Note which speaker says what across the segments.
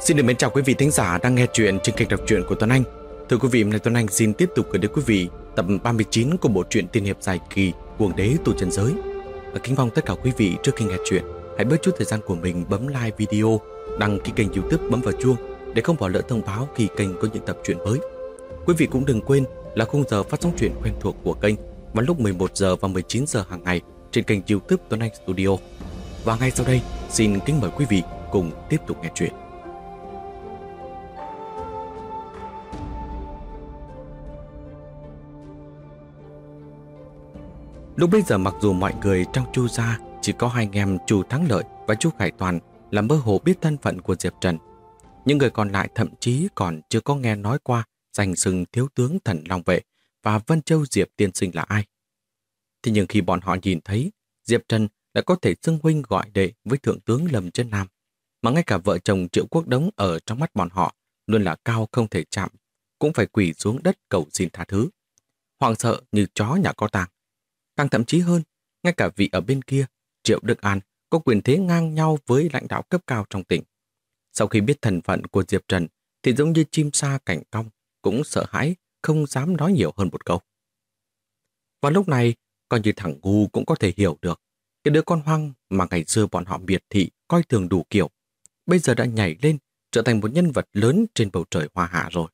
Speaker 1: Xin được mến chào quý vị thính giả đang nghe chuyện trên kênh đọc truyện của Tuấn Anh. Thưa quý vị, hôm nay Tuấn Anh xin tiếp tục gửi đến quý vị tập 39 của bộ truyện tiên hiệp dài kỳ Cuồng Đế Tu Chân Giới. Và kính mong tất cả quý vị trước khi nghe chuyện hãy bớt chút thời gian của mình bấm like video, đăng ký kênh YouTube, bấm vào chuông để không bỏ lỡ thông báo khi kênh có những tập truyện mới. Quý vị cũng đừng quên là khung giờ phát sóng truyện quen thuộc của kênh vào lúc 11 giờ và 19 giờ hàng ngày trên kênh YouTube Tuấn Anh Studio. Và ngay sau đây, xin kính mời quý vị cùng tiếp tục nghe chuyện. Lúc bây giờ mặc dù mọi người trong Chu gia chỉ có hai anh em Chu Thắng Lợi và Chu Khải Toàn là mơ hồ biết thân phận của Diệp Trần, những người còn lại thậm chí còn chưa có nghe nói qua danh xưng thiếu tướng Thần Long Vệ và Vân Châu Diệp tiên sinh là ai. Thế nhưng khi bọn họ nhìn thấy Diệp Trần đã có thể xưng huynh gọi đệ với thượng tướng Lâm Chân Nam, mà ngay cả vợ chồng Triệu Quốc Đống ở trong mắt bọn họ luôn là cao không thể chạm, cũng phải quỳ xuống đất cầu xin tha thứ, hoảng sợ như chó nhà có tang. Càng thậm chí hơn, ngay cả vị ở bên kia, Triệu Đức An, có quyền thế ngang nhau với lãnh đạo cấp cao trong tỉnh. Sau khi biết thân phận của Diệp Trần thì giống như chim sa cảnh cong, cũng sợ hãi, không dám nói nhiều hơn một câu. Vào lúc này, coi như thằng ngu cũng có thể hiểu được, cái đứa con hoang mà ngày xưa bọn họ miệt thị coi thường đủ kiểu, bây giờ đã nhảy lên trở thành một nhân vật lớn trên bầu trời hoa hạ rồi.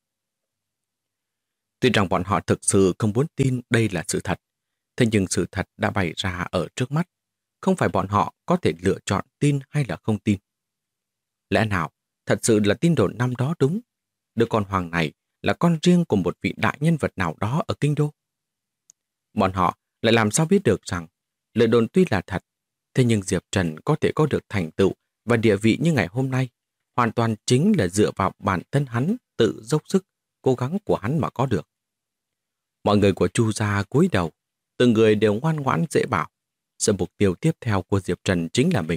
Speaker 1: Tuy rằng bọn họ thực sự không muốn tin đây là sự thật, thế nhưng sự thật đã bày ra ở trước mắt, không phải bọn họ có thể lựa chọn tin hay là không tin. Lẽ nào thật sự là tin đồn năm đó đúng, đứa con hoàng này là con riêng của một vị đại nhân vật nào đó ở kinh đô? Bọn họ lại làm sao biết được rằng lời đồn tuy là thật, thế nhưng Diệp Trần có thể có được thành tựu và địa vị như ngày hôm nay hoàn toàn chính là dựa vào bản thân hắn tự dốc sức, cố gắng của hắn mà có được. Mọi người của Chu gia cúi đầu, từng người đều ngoan ngoãn dễ bảo, sự mục tiêu tiếp theo của Diệp Trần chính là mình.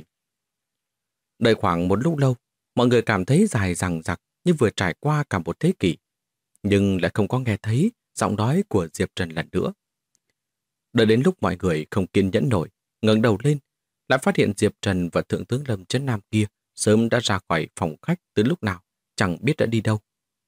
Speaker 1: Đợi khoảng một lúc lâu, mọi người cảm thấy dài dằng dặc như vừa trải qua cả một thế kỷ, nhưng lại không có nghe thấy giọng nói của Diệp Trần lần nữa. Đợi đến lúc mọi người không kiên nhẫn nổi, ngẩng đầu lên, lại phát hiện Diệp Trần và Thượng tướng Lâm Chân Nam kia sớm đã ra khỏi phòng khách từ lúc nào, chẳng biết đã đi đâu.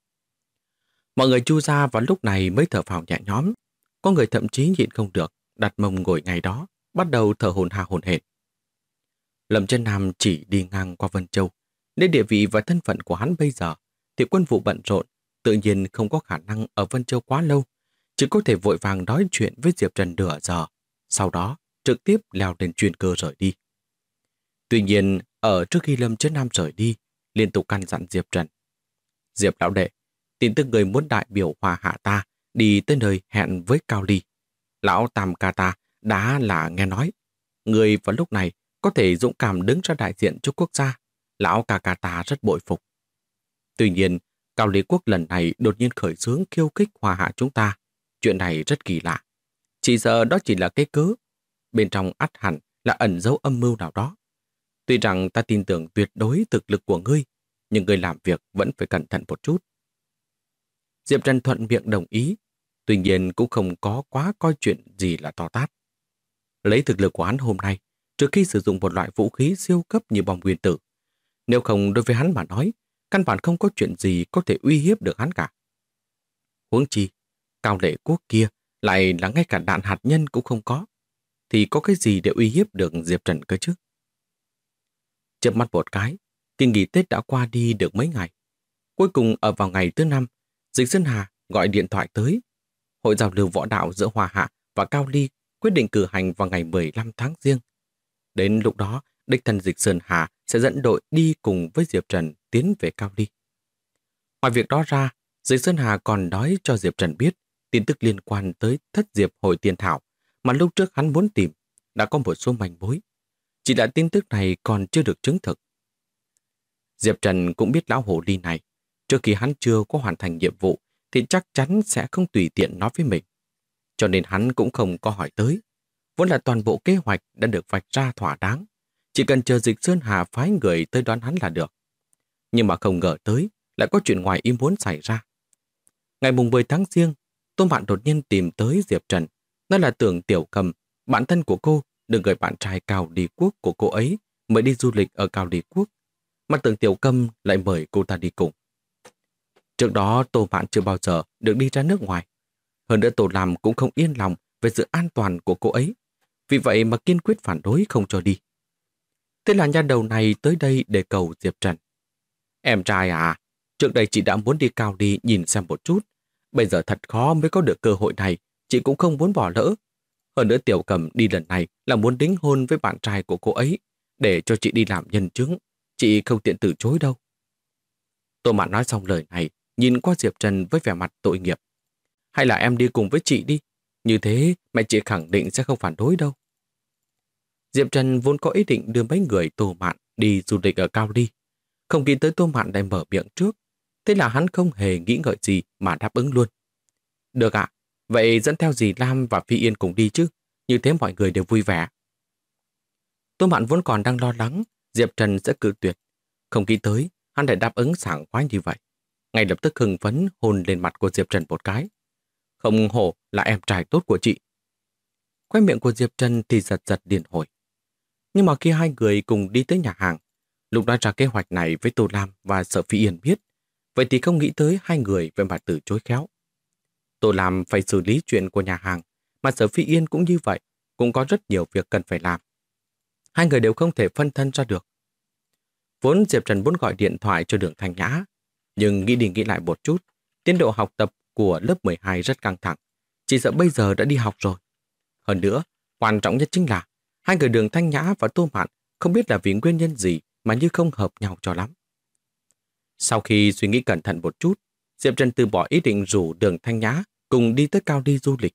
Speaker 1: Mọi người Chu gia vào lúc này mới thở phào nhẹ nhõm, có người thậm chí nhịn không được, đặt mông ngồi ngay đó, bắt đầu thở hổn hển. Lâm Chân Nam chỉ đi ngang qua Vân Châu, nên địa vị và thân phận của hắn bây giờ thì quân vụ bận rộn, tự nhiên không có khả năng ở Vân Châu quá lâu, chỉ có thể vội vàng nói chuyện với Diệp Trần nửa giờ, sau đó trực tiếp leo lên chuyên cơ rời đi. Tuy nhiên, ở trước khi Lâm Chân Nam rời đi, liên tục căn dặn Diệp Trần: Diệp lão đệ, tin tức người muốn đại biểu Hoa Hạ ta đi tới nơi hẹn với Cao Ly. Lão Tam ca ta đã là nghe nói, người vào lúc này có thể dũng cảm đứng ra đại diện cho quốc gia. Lão ca ta rất bội phục. Tuy nhiên, Cao Ly quốc lần này đột nhiên khởi xướng khiêu khích Hoa Hạ chúng ta. Chuyện này rất kỳ lạ. Chỉ sợ đó chỉ là cái cớ. Bên trong ắt hẳn là ẩn dấu âm mưu nào đó. Tuy rằng ta tin tưởng tuyệt đối thực lực của ngươi, nhưng ngươi làm việc vẫn phải cẩn thận một chút. Diệp Trần thuận miệng đồng ý, tuy nhiên cũng không có quá coi chuyện gì là to tát. Lấy thực lực của hắn hôm nay, trừ khi sử dụng một loại vũ khí siêu cấp như bom nguyên tử, nếu không đối với hắn mà nói, căn bản không có chuyện gì có thể uy hiếp được hắn cả. Huống chi, Cao Lệ quốc kia lại là ngay cả đạn hạt nhân cũng không có, thì có cái gì để uy hiếp được Diệp Trần cơ chứ? Chớp mắt một cái, kỳ nghỉ Tết đã qua đi được mấy ngày. Cuối cùng ở vào ngày thứ 5, Dịch Sơn Hà gọi điện thoại tới. Hội giao lưu võ đạo giữa Hoa Hạ và Cao Ly quyết định cử hành vào ngày 15 tháng Giêng. Đến lúc đó, đích thân Dịch Sơn Hà sẽ dẫn đội đi cùng với Diệp Trần tiến về Cao Ly. Ngoài việc đó ra, Dịch Sơn Hà còn nói cho Diệp Trần biết tin tức liên quan tới Thất Diệp Hồi Tiên Thảo mà lúc trước hắn muốn tìm, đã có một số manh mối. Chỉ là tin tức này còn chưa được chứng thực. Diệp Trần cũng biết lão hồ ly này, trước khi hắn chưa có hoàn thành nhiệm vụ thì chắc chắn sẽ không tùy tiện nói với mình. Cho nên hắn cũng không có hỏi tới. Vốn là toàn bộ kế hoạch đã được vạch ra thỏa đáng. Chỉ cần chờ Dịch Sơn Hà phái người tới đón hắn là được. Nhưng mà không ngờ tới lại có chuyện ngoài ý muốn xảy ra. Ngày mùng 10 tháng Giêng, Tô Mạn đột nhiên tìm tới Diệp Trần. Đó là Tưởng Tiểu Cầm, bạn thân của cô, được người bạn trai Cao Ly Quốc của cô ấy mới đi du lịch ở Cao Ly Quốc. mà Tưởng Tiểu Cầm lại mời cô ta đi cùng. Trước đó Tô Mạn chưa bao giờ được đi ra nước ngoài. Hơn nữa Tô Lam cũng không yên lòng về sự an toàn của cô ấy. Vì vậy mà kiên quyết phản đối không cho đi. Thế là nha đầu này tới đây để cầu Diệp Trần. Em trai à, trước đây chị đã muốn đi Cao Ly nhìn xem một chút. Bây giờ thật khó mới có được cơ hội này, chị cũng không muốn bỏ lỡ. Hơn nữa Tiểu Cầm đi lần này là muốn đính hôn với bạn trai của cô ấy, để cho chị đi làm nhân chứng. Chị không tiện từ chối đâu. Tô Mạn nói xong lời này, nhìn qua Diệp Trần với vẻ mặt tội nghiệp. Hay là em đi cùng với chị đi, như thế mẹ chị khẳng định sẽ không phản đối đâu. Diệp Trần vốn có ý định đưa mấy người Tô Mạn đi du lịch ở Cao Ly. Không nghĩ tới Tô Mạn lại mở miệng trước. Thế là hắn không hề nghĩ ngợi gì mà đáp ứng luôn. Được ạ, vậy dẫn theo dì Lam và Phi Yên cùng đi chứ. Như thế mọi người đều vui vẻ. Tô Mạn vốn còn đang lo lắng Diệp Trần sẽ cự tuyệt. Không nghĩ tới hắn lại đáp ứng sảng khoái như vậy. Ngay lập tức hưng phấn hôn lên mặt của Diệp Trần một cái. Không hổ là em trai tốt của chị. Khoe miệng của Diệp Trần thì giật giật điên hồi. Nhưng mà khi hai người cùng đi tới nhà hàng, lúc nói ra kế hoạch này với Tô Lam và Sở Phi Yên biết, vậy thì không nghĩ tới hai người về mặt từ chối khéo. Tô Lam phải xử lý chuyện của nhà hàng, mà Sở Phi Yên cũng như vậy, cũng có rất nhiều việc cần phải làm. Hai người đều không thể phân thân ra được. Vốn Diệp Trần muốn gọi điện thoại cho Đường Thanh Nhã, nhưng nghĩ đi nghĩ lại một chút, tiến độ học tập của lớp 12 rất căng thẳng, chỉ sợ bây giờ đã đi học rồi. Hơn nữa, quan trọng nhất chính là hai người Đường Thanh Nhã và Tô Mạn không biết là vì nguyên nhân gì mà như không hợp nhau cho lắm. Sau khi suy nghĩ cẩn thận một chút, Diệp Trần từ bỏ ý định rủ Đường Thanh Nhã cùng đi tới Cao Ly du lịch.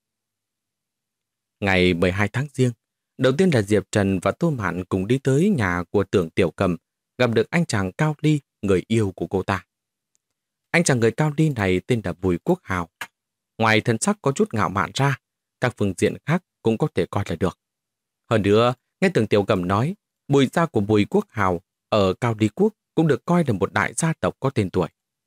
Speaker 1: Ngày 12 tháng Giêng, đầu tiên là Diệp Trần và Tô Mạn cùng đi tới nhà của Tưởng Tiểu Cầm, gặp được anh chàng Cao Ly, người yêu của cô ta. Anh chàng người Cao Ly này tên là Bùi Quốc Hào. Ngoài thân sắc có chút ngạo mạn ra, các phương diện khác cũng có thể coi là được. Hơn nữa, nghe Tưởng Tiểu Cầm nói, Bùi gia của Bùi Quốc Hào ở Cao Ly Quốc cũng được coi là một đại gia tộc có tên tuổi.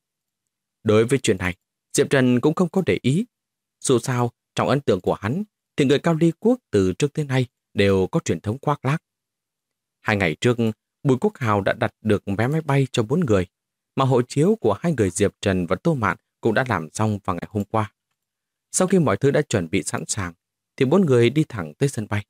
Speaker 1: Đối với chuyện này, Diệp Trần cũng không có để ý. Dù sao, trong ấn tượng của hắn, thì người Cao Ly Quốc từ trước tới nay đều có truyền thống khoác lác. 2 ngày trước, Bùi Quốc Hào đã đặt được vé máy bay cho 4 người, mà hộ chiếu của hai người Diệp Trần và Tô Mạn cũng đã làm xong vào ngày hôm qua. Sau khi mọi thứ đã chuẩn bị sẵn sàng, thì 4 người đi thẳng tới sân bay.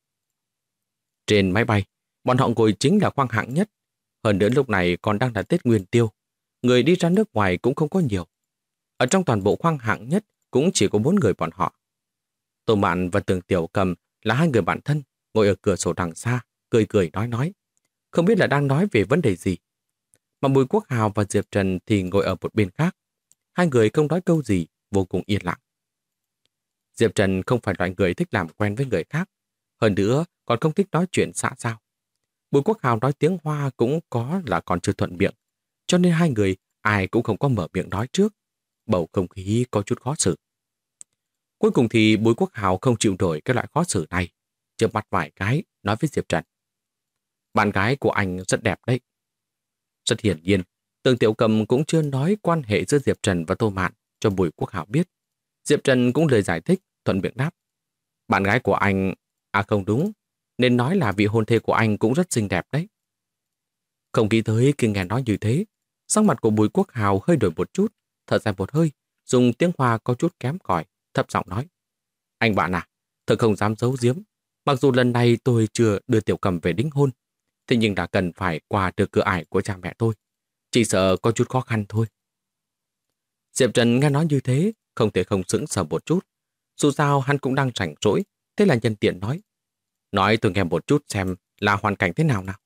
Speaker 1: Trên máy bay, bọn họ ngồi chính là khoang hạng nhất. Hơn nữa lúc này còn đang là Tết Nguyên Tiêu. Người đi ra nước ngoài cũng không có nhiều. Ở trong toàn bộ khoang hạng nhất cũng chỉ có 4 người bọn họ. Tô Mạn và Tưởng Tiểu Cầm là hai người bạn thân, ngồi ở cửa sổ đằng xa, cười cười nói. Không biết là đang nói về vấn đề gì. Mà Bùi Quốc Hào và Diệp Trần thì ngồi ở một bên khác. Hai người không nói câu gì, vô cùng yên lặng. Diệp Trần không phải loại người thích làm quen với người khác. Hơn nữa, còn không thích nói chuyện xã giao. Bùi Quốc Hào nói tiếng Hoa cũng có là còn chưa thuận miệng. Cho nên hai người ai cũng không có mở miệng nói trước. Bầu không khí có chút khó xử. Cuối cùng thì Bùi Quốc Hào không chịu nổi cái loại khó xử này. Chớp mắt vài cái, nói với Diệp Trần. Bạn gái của anh rất đẹp đấy. Rất hiển nhiên, Tưởng Tiểu Cầm cũng chưa nói quan hệ giữa Diệp Trần và Tô Mạn cho Bùi Quốc Hào biết. Diệp Trần cũng lời giải thích, thuận miệng đáp. Bạn gái của anh... À không đúng, nên nói là vị hôn thê của anh cũng rất xinh đẹp đấy. Không nghĩ tới khi nghe nói như thế, sắc mặt của Bùi Quốc Hào hơi đổi một chút, thở dài một hơi, dùng tiếng Hoa có chút kém cỏi, thấp giọng nói. Anh bạn à, thật không dám giấu giếm. Mặc dù lần này tôi chưa đưa Tiểu Cầm về đính hôn, thế nhưng đã cần phải qua được cửa ải của cha mẹ tôi. Chỉ sợ có chút khó khăn thôi. Diệp Trần nghe nói như thế, không thể không sững sờ một chút. Dù sao hắn cũng đang rảnh rỗi, thế là nhân tiện nói. Nói tôi nghe một chút xem là hoàn cảnh thế nào nào.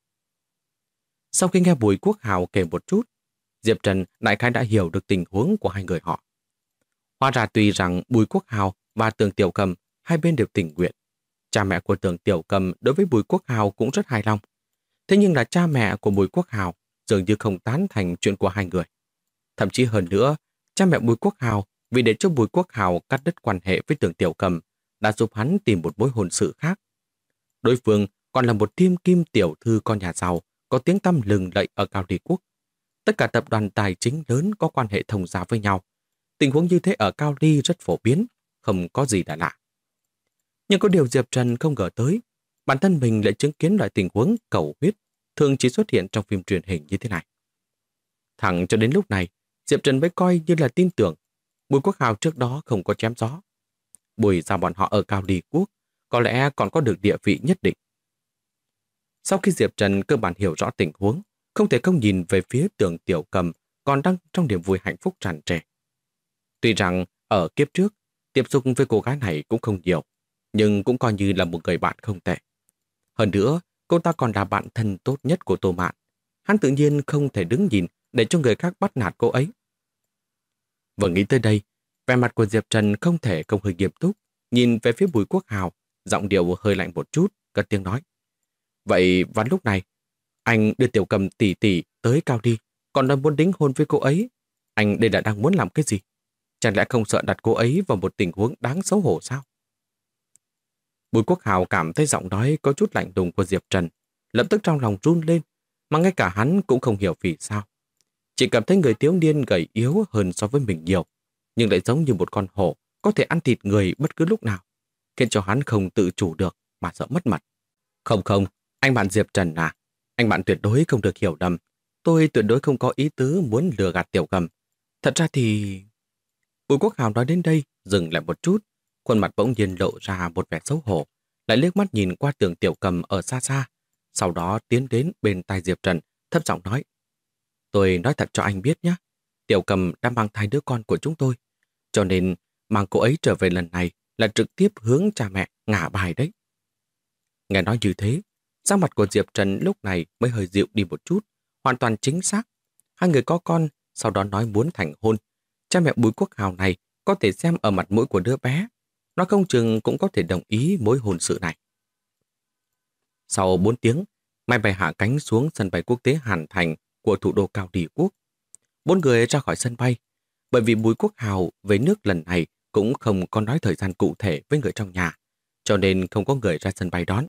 Speaker 1: Sau khi nghe Bùi Quốc Hào kể một chút, Diệp Trần đại khái đã hiểu được tình huống của hai người họ. Hóa ra tuy rằng Bùi Quốc Hào và Tưởng Tiểu Cầm hai bên đều tình nguyện. Cha mẹ của Tưởng Tiểu Cầm đối với Bùi Quốc Hào cũng rất hài lòng. Thế nhưng là cha mẹ của Bùi Quốc Hào dường như không tán thành chuyện của hai người. Thậm chí hơn nữa, cha mẹ Bùi Quốc Hào vì để cho Bùi Quốc Hào cắt đứt quan hệ với Tưởng Tiểu Cầm đã giúp hắn tìm một mối hôn sự khác. Đối phương còn là một thiên kim tiểu thư con nhà giàu có tiếng tăm lừng lẫy ở Cao Ly Quốc. Tất cả tập đoàn tài chính lớn có quan hệ thông gia với nhau. Tình huống như thế ở Cao Ly rất phổ biến, không có gì là lạ. Nhưng có điều Diệp Trần không ngờ tới, bản thân mình lại chứng kiến loại tình huống cầu huyết thường chỉ xuất hiện trong phim truyền hình như thế này. Thẳng cho đến lúc này, Diệp Trần mới coi như là tin tưởng. Bùi Quốc Hào trước đó không có chém gió. Bùi ra bọn họ ở Cao Ly Quốc có lẽ còn có được địa vị nhất định. Sau khi Diệp Trần cơ bản hiểu rõ tình huống, không thể không nhìn về phía Tưởng Tiểu Cầm còn đang trong niềm vui hạnh phúc tràn trề. Tuy rằng ở kiếp trước, tiếp xúc với cô gái này cũng không nhiều, nhưng cũng coi như là một người bạn không tệ. Hơn nữa, cô ta còn là bạn thân tốt nhất của Tô Mạn. Hắn tự nhiên không thể đứng nhìn để cho người khác bắt nạt cô ấy. Vừa nghĩ tới đây, vẻ mặt của Diệp Trần không thể không hơi nghiêm túc, nhìn về phía Bùi Quốc Hào, giọng điệu hơi lạnh một chút, cất tiếng nói. Vậy vào lúc này, anh đưa Tiểu Cầm tỷ tỷ tới Cao Ly, còn đang muốn đính hôn với cô ấy. Anh đây là đang muốn làm cái gì? Chẳng lẽ không sợ đặt cô ấy vào một tình huống đáng xấu hổ sao? Bùi Quốc Hào cảm thấy giọng nói có chút lạnh lùng của Diệp Trần, lập tức trong lòng run lên, mà ngay cả hắn cũng không hiểu vì sao. Chỉ cảm thấy người thiếu niên gầy yếu hơn so với mình nhiều, nhưng lại giống như một con hổ có thể ăn thịt người bất cứ lúc nào, khiến cho hắn không tự chủ được mà sợ mất mặt. Không không, anh bạn Diệp Trần à, anh bạn tuyệt đối không được hiểu lầm. Tôi tuyệt đối không có ý tứ muốn lừa gạt Tiểu Cầm. Thật ra thì... Bùi Quốc Hào nói đến đây, dừng lại một chút, khuôn mặt bỗng nhiên lộ ra một vẻ xấu hổ, lại liếc mắt nhìn qua tường Tiểu Cầm ở xa xa, sau đó tiến đến bên tai Diệp Trần, thấp giọng nói. Tôi nói thật cho anh biết nhé, Tiểu Cầm đã mang thai đứa con của chúng tôi, cho nên mang cô ấy trở về lần này là trực tiếp hướng cha mẹ ngả bài đấy. Nghe nói như thế, sắc mặt của Diệp Trần lúc này mới hơi dịu đi một chút, hoàn toàn chính xác. Hai người có con, sau đó nói muốn thành hôn. Cha mẹ Bùi Quốc Hào này có thể xem ở mặt mũi của đứa bé, nó không chừng cũng có thể đồng ý mối hôn sự này. Sau 4 tiếng, máy bay hạ cánh xuống sân bay quốc tế Hàn Thành của thủ đô Cao Ly Quốc. 4 người ra khỏi sân bay, bởi vì Bùi Quốc Hào về nước lần này cũng không có nói thời gian cụ thể với người trong nhà, cho nên không có người ra sân bay đón.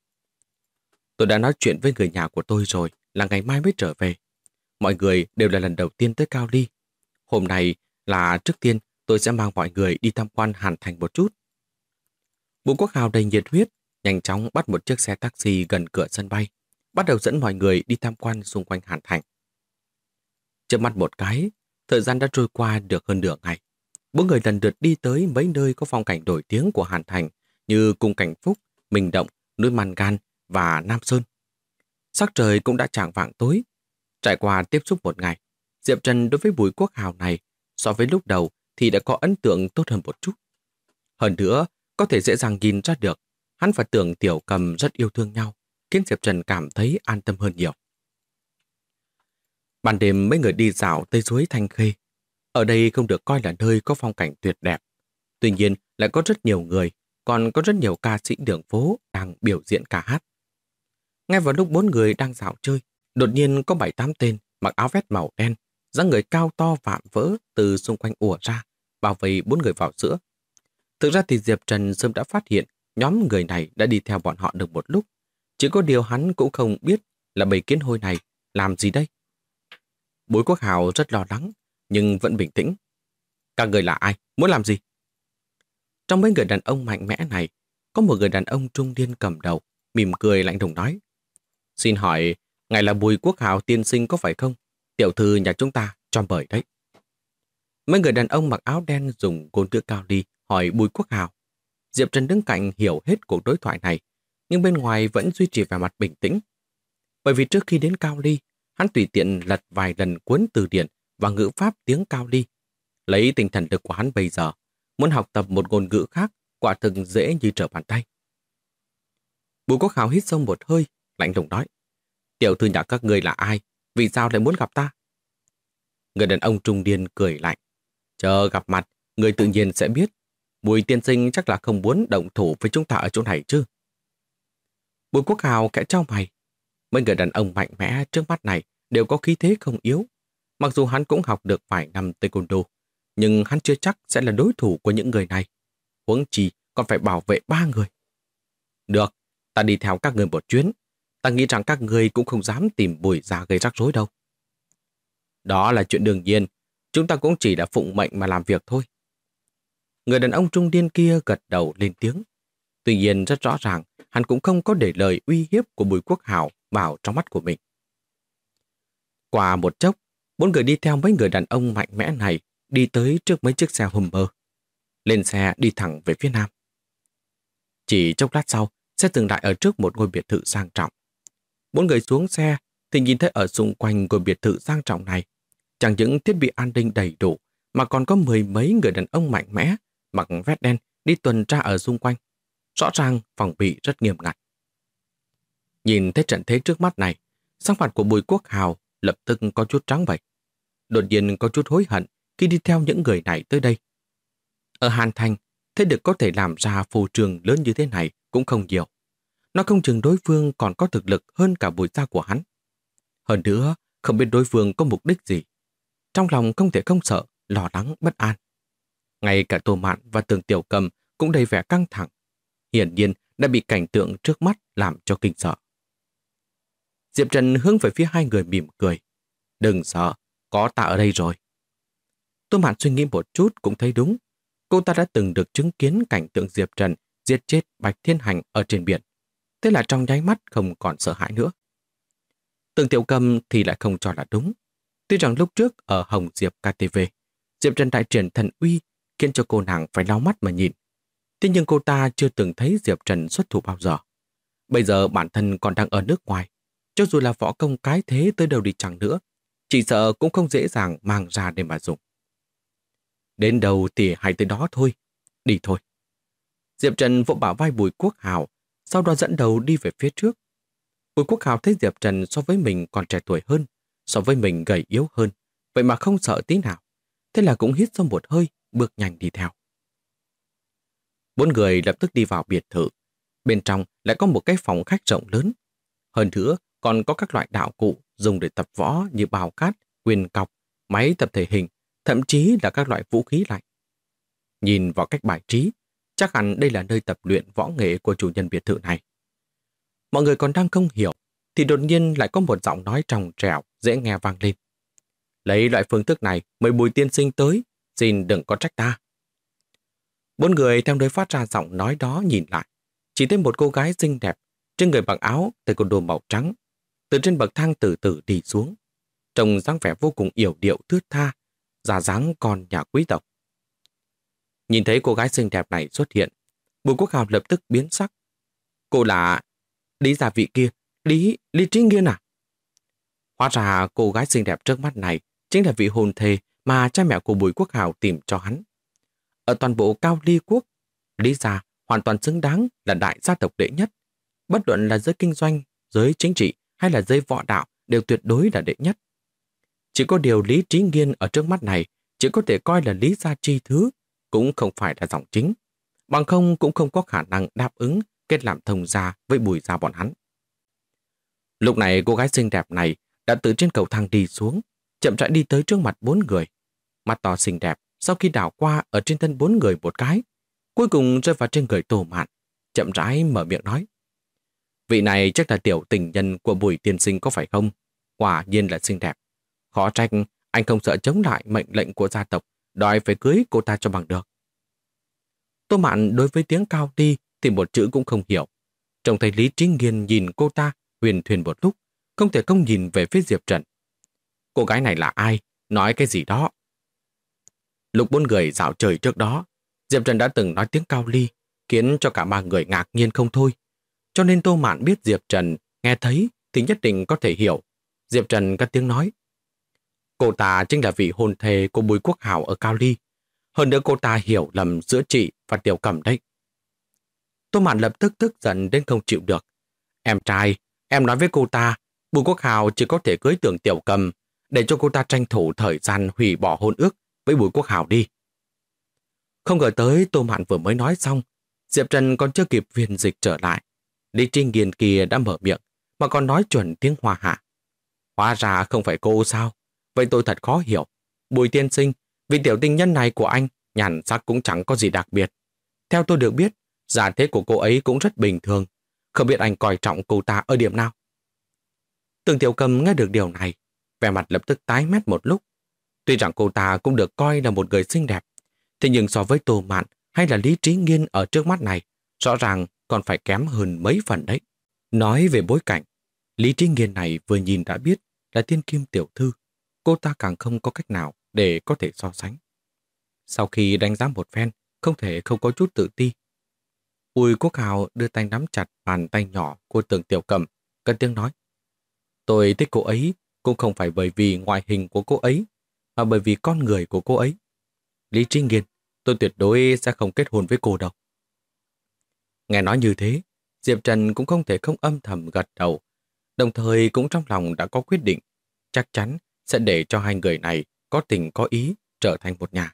Speaker 1: Tôi đã nói chuyện với người nhà của tôi rồi, là ngày mai mới trở về. Mọi người đều là lần đầu tiên tới Cao Ly. Hôm nay là trước tiên tôi sẽ mang mọi người đi tham quan Hàn Thành một chút. Bùi Quốc Hào đầy nhiệt huyết, nhanh chóng bắt một chiếc xe taxi gần cửa sân bay, bắt đầu dẫn mọi người đi tham quan xung quanh Hàn Thành. Trước mắt một cái, thời gian đã trôi qua được hơn nửa ngày. 4 người lần lượt đi tới mấy nơi có phong cảnh nổi tiếng của Hàn Thành như Cung Cảnh Phúc, Minh Động, núi Mangan và Nam Sơn. Sắc trời cũng đã chạng vạng tối. Trải qua tiếp xúc một ngày, Diệp Trần đối với Bùi Quốc Hào này so với lúc đầu thì đã có ấn tượng tốt hơn một chút. Hơn nữa, có thể dễ dàng nhìn ra được hắn và Tưởng Tiểu Cầm rất yêu thương nhau, khiến Diệp Trần cảm thấy an tâm hơn nhiều. Ban đêm mấy người đi dạo tới suối Thanh Khê. Ở đây không được coi là nơi có phong cảnh tuyệt đẹp. Tuy nhiên lại có rất nhiều người, còn có rất nhiều ca sĩ đường phố đang biểu diễn ca hát. Ngay vào lúc 4 người đang dạo chơi, đột nhiên có 7-8 tên mặc áo vest màu đen, dáng người cao to vạm vỡ từ xung quanh ùa ra, bao vây 4 người vào giữa. Thực ra thì Diệp Trần sớm đã phát hiện nhóm người này đã đi theo bọn họ được một lúc. Chỉ có điều hắn cũng không biết là bầy kiến hôi này làm gì đây. Bùi Quốc Hào rất lo lắng, nhưng vẫn bình tĩnh. Các người là ai? Muốn làm gì? Trong mấy người đàn ông mạnh mẽ này, có một người đàn ông trung niên cầm đầu, mỉm cười lạnh lùng nói. Xin hỏi, ngài là Bùi Quốc Hào tiên sinh có phải không? Tiểu thư nhà chúng ta cho mời đấy. Mấy người đàn ông mặc áo đen dùng ngôn ngữ Cao Ly hỏi Bùi Quốc Hào. Diệp Trần đứng cạnh hiểu hết cuộc đối thoại này, nhưng bên ngoài vẫn duy trì vẻ mặt bình tĩnh. Bởi vì trước khi đến Cao Ly, hắn tùy tiện lật vài lần cuốn từ điển và ngữ pháp tiếng Cao Ly. Lấy tinh thần lực của hắn bây giờ, muốn học tập một ngôn ngữ khác quả thực dễ như trở bàn tay. Bùi Quốc Hào hít sâu một hơi, lạnh lùng nói. Tiểu thư nhà các ngươi là ai? Vì sao lại muốn gặp ta? Người đàn ông trung niên cười lạnh. Chờ gặp mặt, người tự nhiên sẽ biết. Bùi tiên sinh chắc là không muốn động thủ với chúng ta ở chỗ này chứ. Bùi Quốc Hào kẽ trao mày. Mấy người đàn ông mạnh mẽ trước mắt này đều có khí thế không yếu. Mặc dù hắn cũng học được vài năm taekwondo, nhưng hắn chưa chắc sẽ là đối thủ của những người này. Huống chi còn phải bảo vệ 3 người. Được, ta đi theo các người một chuyến. Ta nghĩ rằng các người cũng không dám tìm Bùi gia gây rắc rối đâu. Đó là chuyện đương nhiên. Chúng ta cũng chỉ là phụng mệnh mà làm việc thôi. Người đàn ông trung niên kia gật đầu lên tiếng. Tuy nhiên rất rõ ràng, hắn cũng không có để lời uy hiếp của Bùi Quốc Hào vào trong mắt của mình. Qua một chốc, Bốn người đi theo mấy người đàn ông mạnh mẽ này đi tới trước mấy chiếc xe Hummer. Lên xe đi thẳng về phía nam. Chỉ chốc lát sau, xe dừng lại ở trước một ngôi biệt thự sang trọng. Bốn người xuống xe thì nhìn thấy ở xung quanh ngôi biệt thự sang trọng này chẳng những thiết bị an ninh đầy đủ mà còn có mười mấy người đàn ông mạnh mẽ mặc vest đen đi tuần tra ở xung quanh. Rõ ràng phòng bị rất nghiêm ngặt. Nhìn thấy trận thế trước mắt này, sắc mặt của Bùi Quốc Hào lập tức có chút trắng bệch. Đột nhiên có chút hối hận khi đi theo những người này tới đây. Ở Hàn Thành, thế lực có thể làm ra phô trương lớn như thế này cũng không nhiều. Nó không chừng đối phương còn có thực lực hơn cả Bùi gia của hắn. Hơn nữa, không biết đối phương có mục đích gì. Trong lòng không thể không sợ, lo lắng, bất an. Ngay cả Tô Mạn và Tường Tiểu Cầm cũng đầy vẻ căng thẳng. Hiển nhiên đã bị cảnh tượng trước mắt làm cho kinh sợ. Diệp Trần hướng về phía hai người mỉm cười. Đừng sợ, có ta ở đây rồi. Tô Mạn suy nghĩ một chút cũng thấy đúng. Cô ta đã từng được chứng kiến cảnh tượng Diệp Trần giết chết Bạch Thiên Hành ở trên biển. Thế là trong nháy mắt không còn sợ hãi nữa. Tường Tiểu Cầm thì lại không cho là đúng. Tuy rằng lúc trước ở Hồng Diệp KTV, Diệp Trần đại triển thần uy khiến cho cô nàng phải lau mắt mà nhìn. Thế nhưng cô ta chưa từng thấy Diệp Trần xuất thủ bao giờ. Bây giờ bản thân còn đang ở nước ngoài. Cho dù là võ công cái thế tới đâu đi chăng nữa, chỉ sợ cũng không dễ dàng mang ra để mà dùng. Đến đâu thì hay tới đó thôi. Đi thôi. Diệp Trần vỗ bả vai Bùi Quốc Hào, sau đó dẫn đầu đi về phía trước. Bùi Quốc Hào thấy Diệp Trần so với mình còn trẻ tuổi hơn, so với mình gầy yếu hơn, vậy mà không sợ tí nào. Thế là cũng hít sâu một hơi, bước nhanh đi theo. Bốn người lập tức đi vào biệt thự. Bên trong lại có một cái phòng khách rộng lớn. Hơn nữa, còn có các loại đạo cụ dùng để tập võ như bào cát, quyền cọc, máy tập thể hình, thậm chí là các loại vũ khí lạnh. Nhìn vào cách bài trí, chắc hẳn đây là nơi tập luyện võ nghệ của chủ nhân biệt thự này. Mọi người còn đang không hiểu, thì đột nhiên lại có một giọng nói trong trẻo, dễ nghe vang lên. Lấy loại phương thức này mời Bùi tiên sinh tới, xin đừng có trách ta. Bốn người theo nơi phát ra giọng nói đó nhìn lại, chỉ thấy một cô gái xinh đẹp, trên người mặc áo tay quần đồ màu trắng, từ trên bậc thang từ từ đi xuống. Trông dáng vẻ vô cùng yểu điệu thướt tha, giả dáng con nhà quý tộc. Nhìn thấy cô gái xinh đẹp này xuất hiện, Bùi Quốc Hào lập tức biến sắc. Cô là Lý gia vị kia, Lý Trí Nghiên à? Hóa ra cô gái xinh đẹp trước mắt này chính là vị hôn thê mà cha mẹ của Bùi Quốc Hào tìm cho hắn. Ở toàn bộ Cao Ly quốc, Lý gia hoàn toàn xứng đáng là đại gia tộc đệ nhất. Bất luận là giới kinh doanh, giới chính trị hay là giới võ đạo đều tuyệt đối là đệ nhất. Chỉ có điều Lý Trí Nghiên ở trước mắt này chỉ có thể coi là Lý gia chi thứ, cũng không phải là dòng chính. Bằng không cũng không có khả năng đáp ứng kết làm thông gia với Bùi gia bọn hắn. Lúc này cô gái xinh đẹp này đã từ trên cầu thang đi xuống, chậm rãi đi tới trước mặt bốn người. Mắt to xinh đẹp sau khi đảo qua ở trên thân bốn người một cái, cuối cùng rơi vào trên người Tô Mạn, chậm rãi mở miệng nói. Vị này chắc là tiểu tình nhân của Bùi tiên sinh có phải không? Quả nhiên là xinh đẹp. Khó trách anh không sợ chống lại mệnh lệnh của gia tộc, đòi phải cưới cô ta cho bằng được. Tô Mạn đối với tiếng Cao Ly thì một chữ cũng không hiểu. Trông thấy Lý Trí Nghiên nhìn cô ta huyền thuyền một lúc, không thể không nhìn về phía Diệp Trần. Cô gái này là ai? Nói cái gì đó? Lúc bốn người dạo trời trước đó, Diệp Trần đã từng nói tiếng Cao Ly, khiến cho cả ba người ngạc nhiên không thôi. Cho nên Tô Mạn biết Diệp Trần nghe thấy thì nhất định có thể hiểu. Diệp Trần cất tiếng nói. Cô ta chính là vị hôn thê của Bùi Quốc Hào ở Cao Ly. Hơn nữa cô ta hiểu lầm giữa chị và Tiểu Cẩm đấy. Tô Mạn lập tức tức giận đến không chịu được. Em trai, em nói với cô ta, Bùi Quốc Hào chỉ có thể cưới Tưởng Tiểu Cầm, để cho cô ta tranh thủ thời gian hủy bỏ hôn ước với Bùi Quốc Hào đi. Không ngờ tới Tô Mạn vừa mới nói xong, Diệp Trần còn chưa kịp phiên dịch trở lại. Lý Trinh Nghiên kia đã mở miệng, mà còn nói chuẩn tiếng Hoa hạ. Hóa ra không phải cô sao? Vậy tôi thật khó hiểu. Bùi tiên sinh, vị tiểu tình nhân này của anh, nhàn sắc cũng chẳng có gì đặc biệt. Theo tôi được biết, giả thế của cô ấy cũng rất bình thường. Không biết anh coi trọng cô ta ở điểm nào? Tưởng Tiểu Cầm nghe được điều này, vẻ mặt lập tức tái mét một lúc. Tuy rằng cô ta cũng được coi là một người xinh đẹp, thế nhưng so với Tô Mạn hay là Lý Trí Nghiên ở trước mắt này, rõ ràng còn phải kém hơn mấy phần đấy. Nói về bối cảnh, Lý Trí Nghiên này vừa nhìn đã biết là thiên kim tiểu thư. cô ta càng không có cách nào để có thể so sánh. Sau khi đánh giá một phen, không thể không có chút tự ti. Bùi Quốc Hào đưa tay nắm chặt bàn tay nhỏ của Tưởng Tiểu Cầm, cất tiếng nói. Tôi thích cô ấy cũng không phải bởi vì ngoại hình của cô ấy, mà bởi vì con người của cô ấy. Lý Trinh Nghiên, tôi tuyệt đối sẽ không kết hôn với cô đâu. Nghe nói như thế, Diệp Trần cũng không thể không âm thầm gật đầu, đồng thời cũng trong lòng đã có quyết định, chắc chắn sẽ để cho hai người này có tình có ý trở thành một nhà.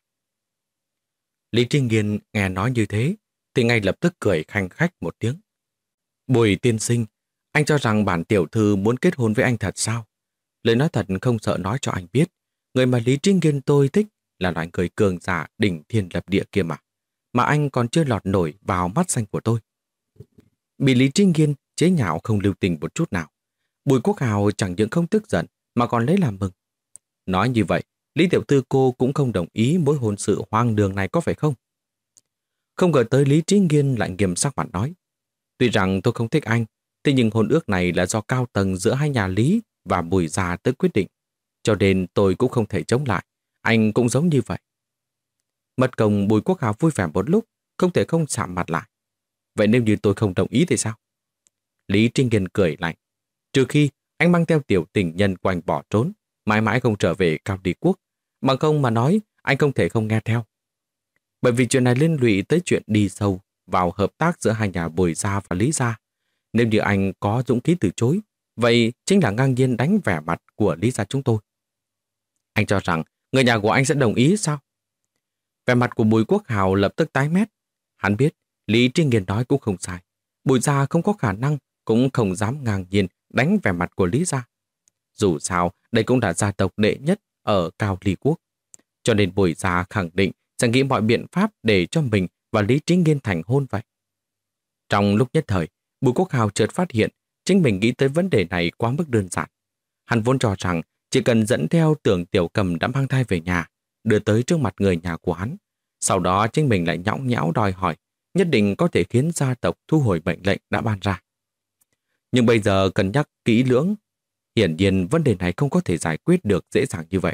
Speaker 1: Lý Trinh Nghiên nghe nói như thế, thì ngay lập tức cười khanh khách một tiếng. Bùi tiên sinh, anh cho rằng bản tiểu thư muốn kết hôn với anh thật sao? Lời nói thật không sợ nói cho anh biết, người mà Lý Trinh Nghiên tôi thích là loại người cường giả đỉnh thiên lập địa kia mà anh còn chưa lọt nổi vào mắt xanh của tôi. Bị Lý Trinh Nghiên chế nhạo không lưu tình một chút nào. Bùi Quốc Hào chẳng những không tức giận mà còn lấy làm mừng. Nói như vậy, Lý tiểu thư cô cũng không đồng ý mối hôn sự hoang đường này có phải không? Không ngờ tới Lý Trinh Nghiên lại nghiêm sắc mặt nói. Tuy rằng tôi không thích anh, thế nhưng hôn ước này là do cao tầng giữa hai nhà Lý và Bùi gia tới quyết định. Cho nên tôi cũng không thể chống lại. Anh cũng giống như vậy. Mất công Bùi Quốc Hào vui vẻ một lúc, không thể không sạm mặt lại. Vậy nếu như tôi không đồng ý thì sao? Lý Trinh Nghiên cười lạnh. Trừ khi anh mang theo tiểu tình nhân quanh bỏ trốn, mãi mãi không trở về Cao Ly Quốc. Bằng không mà nói, anh không thể không nghe theo. Bởi vì chuyện này liên lụy tới chuyện đi sâu vào hợp tác giữa hai nhà Bùi gia và Lý gia. Nếu như anh có dũng khí từ chối, vậy chính là ngang nhiên đánh vẻ mặt của Lý gia chúng tôi. Anh cho rằng người nhà của anh sẽ đồng ý sao? Vẻ mặt của Bùi Quốc Hào lập tức tái mét. Hắn biết Lý Trinh Nghiên nói cũng không sai. Bùi gia không có khả năng, cũng không dám ngang nhiên đánh vẻ mặt của Lý gia. Dù sao, đây cũng là gia tộc đệ nhất ở Cao Ly Quốc. Cho nên Bùi gia khẳng định sẽ nghĩ mọi biện pháp để cho mình và Lý Trinh Nghiên thành hôn vậy. Trong lúc nhất thời, Bùi Quốc Hào chợt phát hiện chính mình nghĩ tới vấn đề này quá mức đơn giản. Hắn vốn cho rằng chỉ cần dẫn theo Tưởng Tiểu Cầm đã mang thai về nhà, đưa tới trước mặt người nhà của hắn. Sau đó chính mình lại nhõng nhẽo đòi hỏi, nhất định có thể khiến gia tộc thu hồi mệnh lệnh đã ban ra. Nhưng bây giờ cân nhắc kỹ lưỡng, hiển nhiên vấn đề này không có thể giải quyết được dễ dàng như vậy.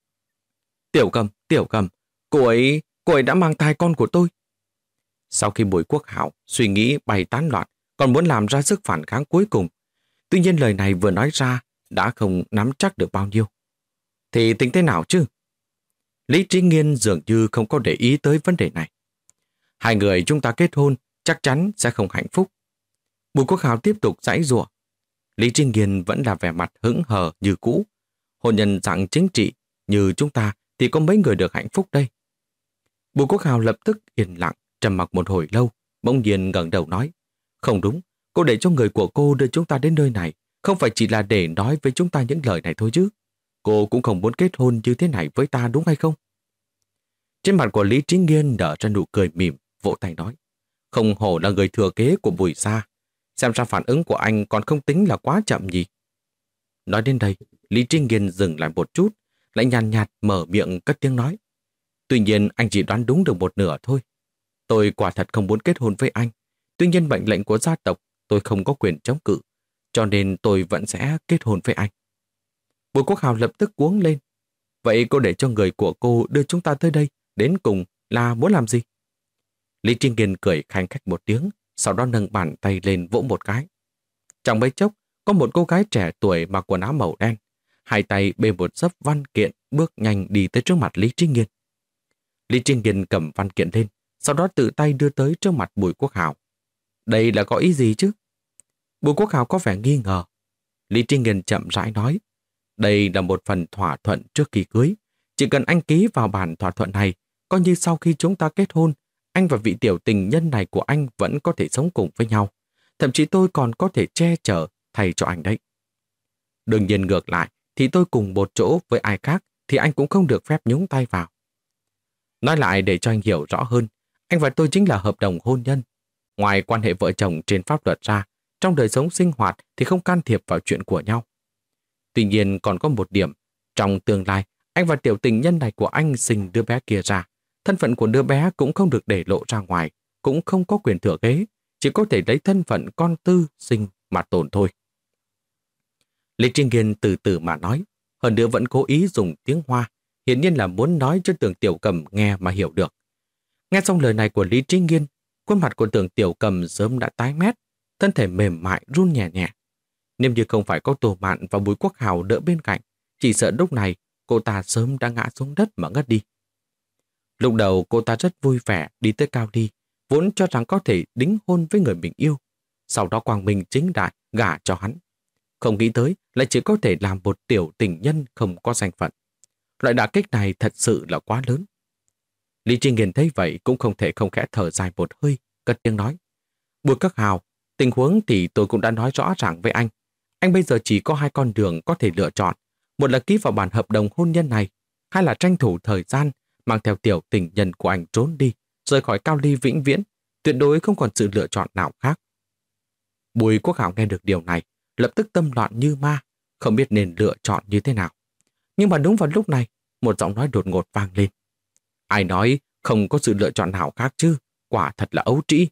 Speaker 1: Tiểu Cầm, cô ấy đã mang thai con của tôi. Sau khi Bùi Quốc Hạo suy nghĩ bay tán loạn, còn muốn làm ra sức phản kháng cuối cùng. Tuy nhiên lời này vừa nói ra đã không nắm chắc được bao nhiêu. Thì tính thế nào chứ? Lý Trinh Nghiên dường như không có để ý tới vấn đề này. Hai người chúng ta kết hôn chắc chắn sẽ không hạnh phúc. Bùi Quốc Hào tiếp tục giãy giụa. Lý Trinh Nghiên vẫn là vẻ mặt hững hờ như cũ. Hôn nhân dạng chính trị như chúng ta thì có mấy người được hạnh phúc đây? Bùi Quốc Hào lập tức yên lặng, trầm mặc một hồi lâu, bỗng nhiên ngẩng đầu nói. Không đúng, cô để cho người của cô đưa chúng ta đến nơi này, không phải chỉ là để nói với chúng ta những lời này thôi chứ. Cô cũng không muốn kết hôn như thế này với ta đúng hay không? Trên mặt của Lý Trinh Nghiên nở ra nụ cười mỉm, vỗ tay nói. Không hổ là người thừa kế của Bùi gia. Xem ra phản ứng của anh còn không tính là quá chậm nhỉ. Nói đến đây, Lý Trinh Nghiên dừng lại một chút, lại nhàn nhạt mở miệng cất tiếng nói. Tuy nhiên anh chỉ đoán đúng được một nửa thôi. Tôi quả thật không muốn kết hôn với anh. Tuy nhiên mệnh lệnh của gia tộc tôi không có quyền chống cự, cho nên tôi vẫn sẽ kết hôn với anh. Bùi Quốc Hào lập tức cuống lên. Vậy cô để cho người của cô đưa chúng ta tới đây, đến cùng là muốn làm gì? Lý Trinh Nghiên cười khanh khách một tiếng, sau đó nâng bàn tay lên vỗ một cái. Trong mấy chốc, có một cô gái trẻ tuổi mặc quần áo màu đen, hai tay bê một xấp văn kiện bước nhanh đi tới trước mặt Lý Trinh Nghiên. Lý Trinh Nghiên cầm văn kiện lên, sau đó tự tay đưa tới trước mặt Bùi Quốc Hào. Đây là có ý gì chứ? Bùi Quốc Hào có vẻ nghi ngờ. Lý Trinh Nghiên chậm rãi nói. Đây là một phần thỏa thuận trước khi cưới. Chỉ cần anh ký vào bản thỏa thuận này, coi như sau khi chúng ta kết hôn, anh và vị tiểu tình nhân này của anh vẫn có thể sống cùng với nhau. Thậm chí tôi còn có thể che chở thay cho anh đấy. Đương nhiên ngược lại, thì tôi cùng một chỗ với ai khác thì anh cũng không được phép nhúng tay vào. Nói lại để cho anh hiểu rõ hơn, anh và tôi chính là hợp đồng hôn nhân. Ngoài quan hệ vợ chồng trên pháp luật ra, trong đời sống sinh hoạt thì không can thiệp vào chuyện của nhau. Tuy nhiên còn có một điểm, trong tương lai, anh và tiểu tình nhân này của anh sinh đứa bé kia ra. Thân phận của đứa bé cũng không được để lộ ra ngoài, cũng không có quyền thừa kế, chỉ có thể lấy thân phận con tư sinh mà tồn thôi. Lý Trinh Nghiên từ từ mà nói, hơn nữa vẫn cố ý dùng tiếng Hoa, hiển nhiên là muốn nói cho Tưởng Tiểu Cầm nghe mà hiểu được. Nghe xong lời này của Lý Trí Nghiên, khuôn mặt của Tưởng Tiểu Cầm sớm đã tái mét, thân thể mềm mại run nhẹ nhẹ. Nếu như không phải có Tô Mạn và Bùi Quốc Hào đỡ bên cạnh, chỉ sợ lúc này cô ta sớm đã ngã xuống đất mà ngất đi. Lúc đầu cô ta rất vui vẻ đi tới Cao Ly, vốn cho rằng có thể đính hôn với người mình yêu, sau đó quang minh chính đại gả cho hắn. Không nghĩ tới lại chỉ có thể làm một tiểu tình nhân không có danh phận. Loại đả kích này thật sự là quá lớn. Lý Trinh Nghiên thấy vậy cũng không thể không khẽ thở dài một hơi, cất tiếng nói. Bùi Các Hào, tình huống thì tôi cũng đã nói rõ ràng với anh. Anh bây giờ chỉ có hai con đường có thể lựa chọn. Một là ký vào bản hợp đồng hôn nhân này, hai là tranh thủ thời gian, mang theo tiểu tình nhân của anh trốn đi, rời khỏi Cao Ly vĩnh viễn, tuyệt đối không còn sự lựa chọn nào khác. Bùi Quốc Hào nghe được điều này, lập tức tâm loạn như ma, không biết nên lựa chọn như thế nào. Nhưng mà đúng vào lúc này, một giọng nói đột ngột vang lên. Ai nói không có sự lựa chọn nào khác chứ, quả thật là ấu trĩ.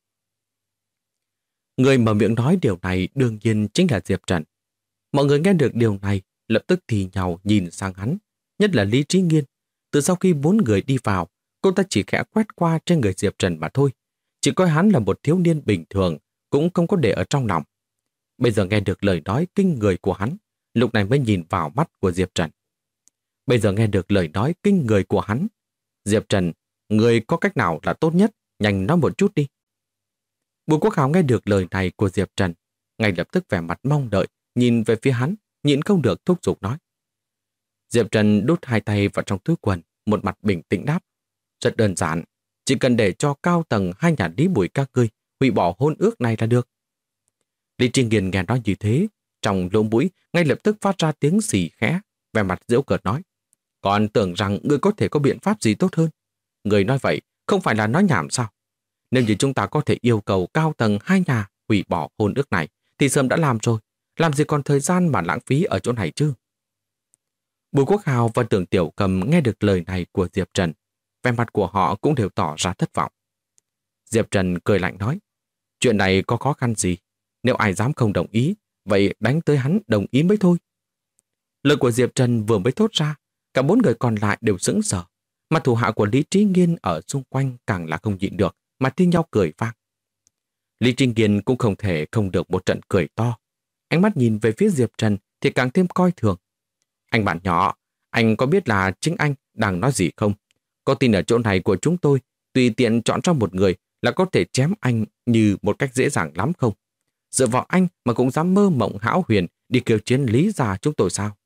Speaker 1: Người mở miệng nói điều này đương nhiên chính là Diệp Trần. Mọi người nghe được điều này, lập tức thì nhau nhìn sang hắn, nhất là Lý Trí Nghiên. Từ sau khi 4 người đi vào, cô ta chỉ khẽ quét qua trên người Diệp Trần mà thôi. Chỉ coi hắn là một thiếu niên bình thường, cũng không có để ở trong lòng. Bây giờ nghe được lời nói kinh người của hắn, lúc này mới nhìn vào mắt của Diệp Trần. Bây giờ nghe được lời nói kinh người của hắn, Diệp Trần, người có cách nào là tốt nhất, nhanh nói một chút đi. Bùi Quốc Hào nghe được lời này của Diệp Trần, ngay lập tức vẻ mặt mong đợi, nhìn về phía hắn, nhịn không được thúc giục nói. Diệp Trần đút hai tay vào trong túi quần, một mặt bình tĩnh đáp. Rất đơn giản, chỉ cần để cho cao tầng hai nhà Lý Bùi các ngươi hủy bỏ hôn ước này là được. Lý Trinh Nghiên nghe nói như thế, trong lỗ mũi ngay lập tức phát ra tiếng xì khẽ, vẻ mặt giễu cợt nói. Còn tưởng rằng ngươi có thể có biện pháp gì tốt hơn. Ngươi nói vậy không phải là nói nhảm sao? Nếu như chúng ta có thể yêu cầu cao tầng hai nhà hủy bỏ hôn ước này thì sớm đã làm rồi. Làm gì còn thời gian mà lãng phí ở chỗ này chứ? Bùi Quốc Hào và Tưởng Tiểu Cầm nghe được lời này của Diệp Trần, vẻ mặt của họ cũng đều tỏ ra thất vọng. Diệp Trần cười lạnh nói, chuyện này có khó khăn gì? Nếu ai dám không đồng ý, vậy đánh tới hắn đồng ý mới thôi. Lời của Diệp Trần vừa mới thốt ra, cả 4 người còn lại đều sững sờ, mà thủ hạ của Lý Trí Nghiên ở xung quanh càng là không nhịn được, mà thi nhau cười vang. Lý Trí Nghiên cũng không thể không được một trận cười to. Ánh mắt nhìn về phía Diệp Trần thì càng thêm coi thường. Anh bạn nhỏ, anh có biết là chính anh đang nói gì không? Có tin ở chỗ này của chúng tôi, tùy tiện chọn cho một người là có thể chém anh như một cách dễ dàng lắm không? Dựa vào anh mà cũng dám mơ mộng hão huyền đi kêu chiến Lý gia chúng tôi sao?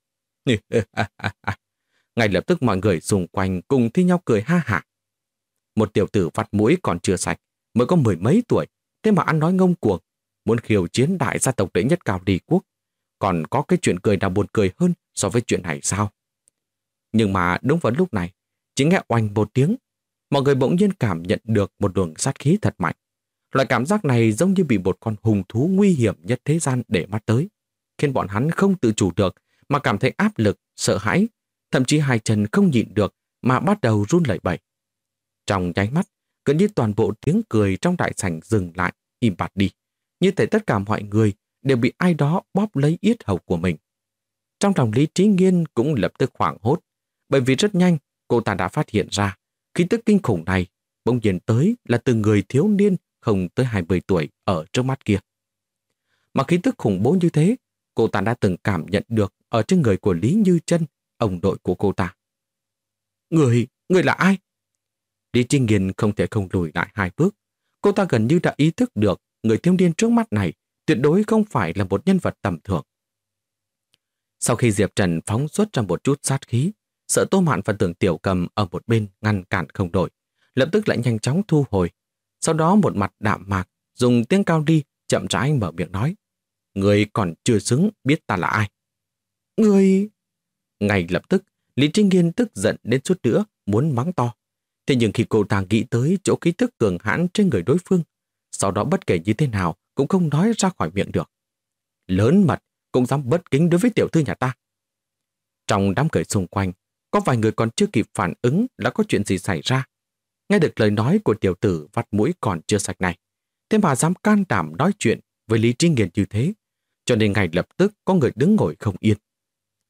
Speaker 1: Ngay lập tức mọi người xung quanh cùng thi nhau cười ha hả. Một tiểu tử vặt mũi còn chưa sạch, mới có 10 mấy tuổi, thế mà ăn nói ngông cuồng, muốn khiêu chiến đại gia tộc đệ nhất Cao Ly quốc. Còn có cái chuyện cười nào buồn cười hơn so với chuyện này sao? Nhưng mà đúng vào lúc này, chỉ nghe oanh một tiếng, mọi người bỗng nhiên cảm nhận được một luồng sát khí thật mạnh. Loại cảm giác này giống như bị một con hung thú nguy hiểm nhất thế gian để mắt tới, khiến bọn hắn không tự chủ được mà cảm thấy áp lực, sợ hãi, thậm chí hai chân không nhịn được mà bắt đầu run lẩy bẩy. Trong nháy mắt, gần như toàn bộ tiếng cười trong đại sảnh dừng lại, im bặt đi, như thể tất cả mọi người đều bị ai đó bóp lấy yết hầu của mình. Trong lòng Lý Trí Nghiên cũng lập tức hoảng hốt, bởi vì rất nhanh cô ta đã phát hiện ra khí tức kinh khủng này bỗng nhiên tới là từ người thiếu niên không tới 20 tuổi ở trước mắt kia. Mà khí tức khủng bố như thế, cô ta đã từng cảm nhận được ở trên người của Lý Như Chân, ông nội của cô ta. Người là ai? Lý Trinh Nghiên không thể không lùi lại 2 bước. Cô ta gần như đã ý thức được người thiếu niên trước mắt này tuyệt đối không phải là một nhân vật tầm thường. Sau khi Diệp Trần phóng xuất ra một chút sát khí, sợ Tô Mạn và Tưởng Tiểu Cầm ở một bên ngăn cản không đổi, lập tức lại nhanh chóng thu hồi. Sau đó một mặt đạm mạc, dùng tiếng cao đi, chậm rãi mở miệng nói. Người còn chưa xứng biết ta là ai. Người... Ngay lập tức, Lý Trinh Nghiên tức giận đến suốt nữa, muốn mắng to. Thế nhưng khi cô ta nghĩ tới chỗ khí tức cường hãn trên người đối phương, sau đó bất kể như thế nào cũng không nói ra khỏi miệng được. Lớn mật, cũng dám bất kính đối với tiểu thư nhà ta. Trong đám cười xung quanh, có vài người còn chưa kịp phản ứng là có chuyện gì xảy ra. Nghe được lời nói của tiểu tử vắt mũi còn chưa sạch này, thế mà dám can đảm nói chuyện với Lý Trinh Nghiên như thế, cho nên ngay lập tức có người đứng ngồi không yên.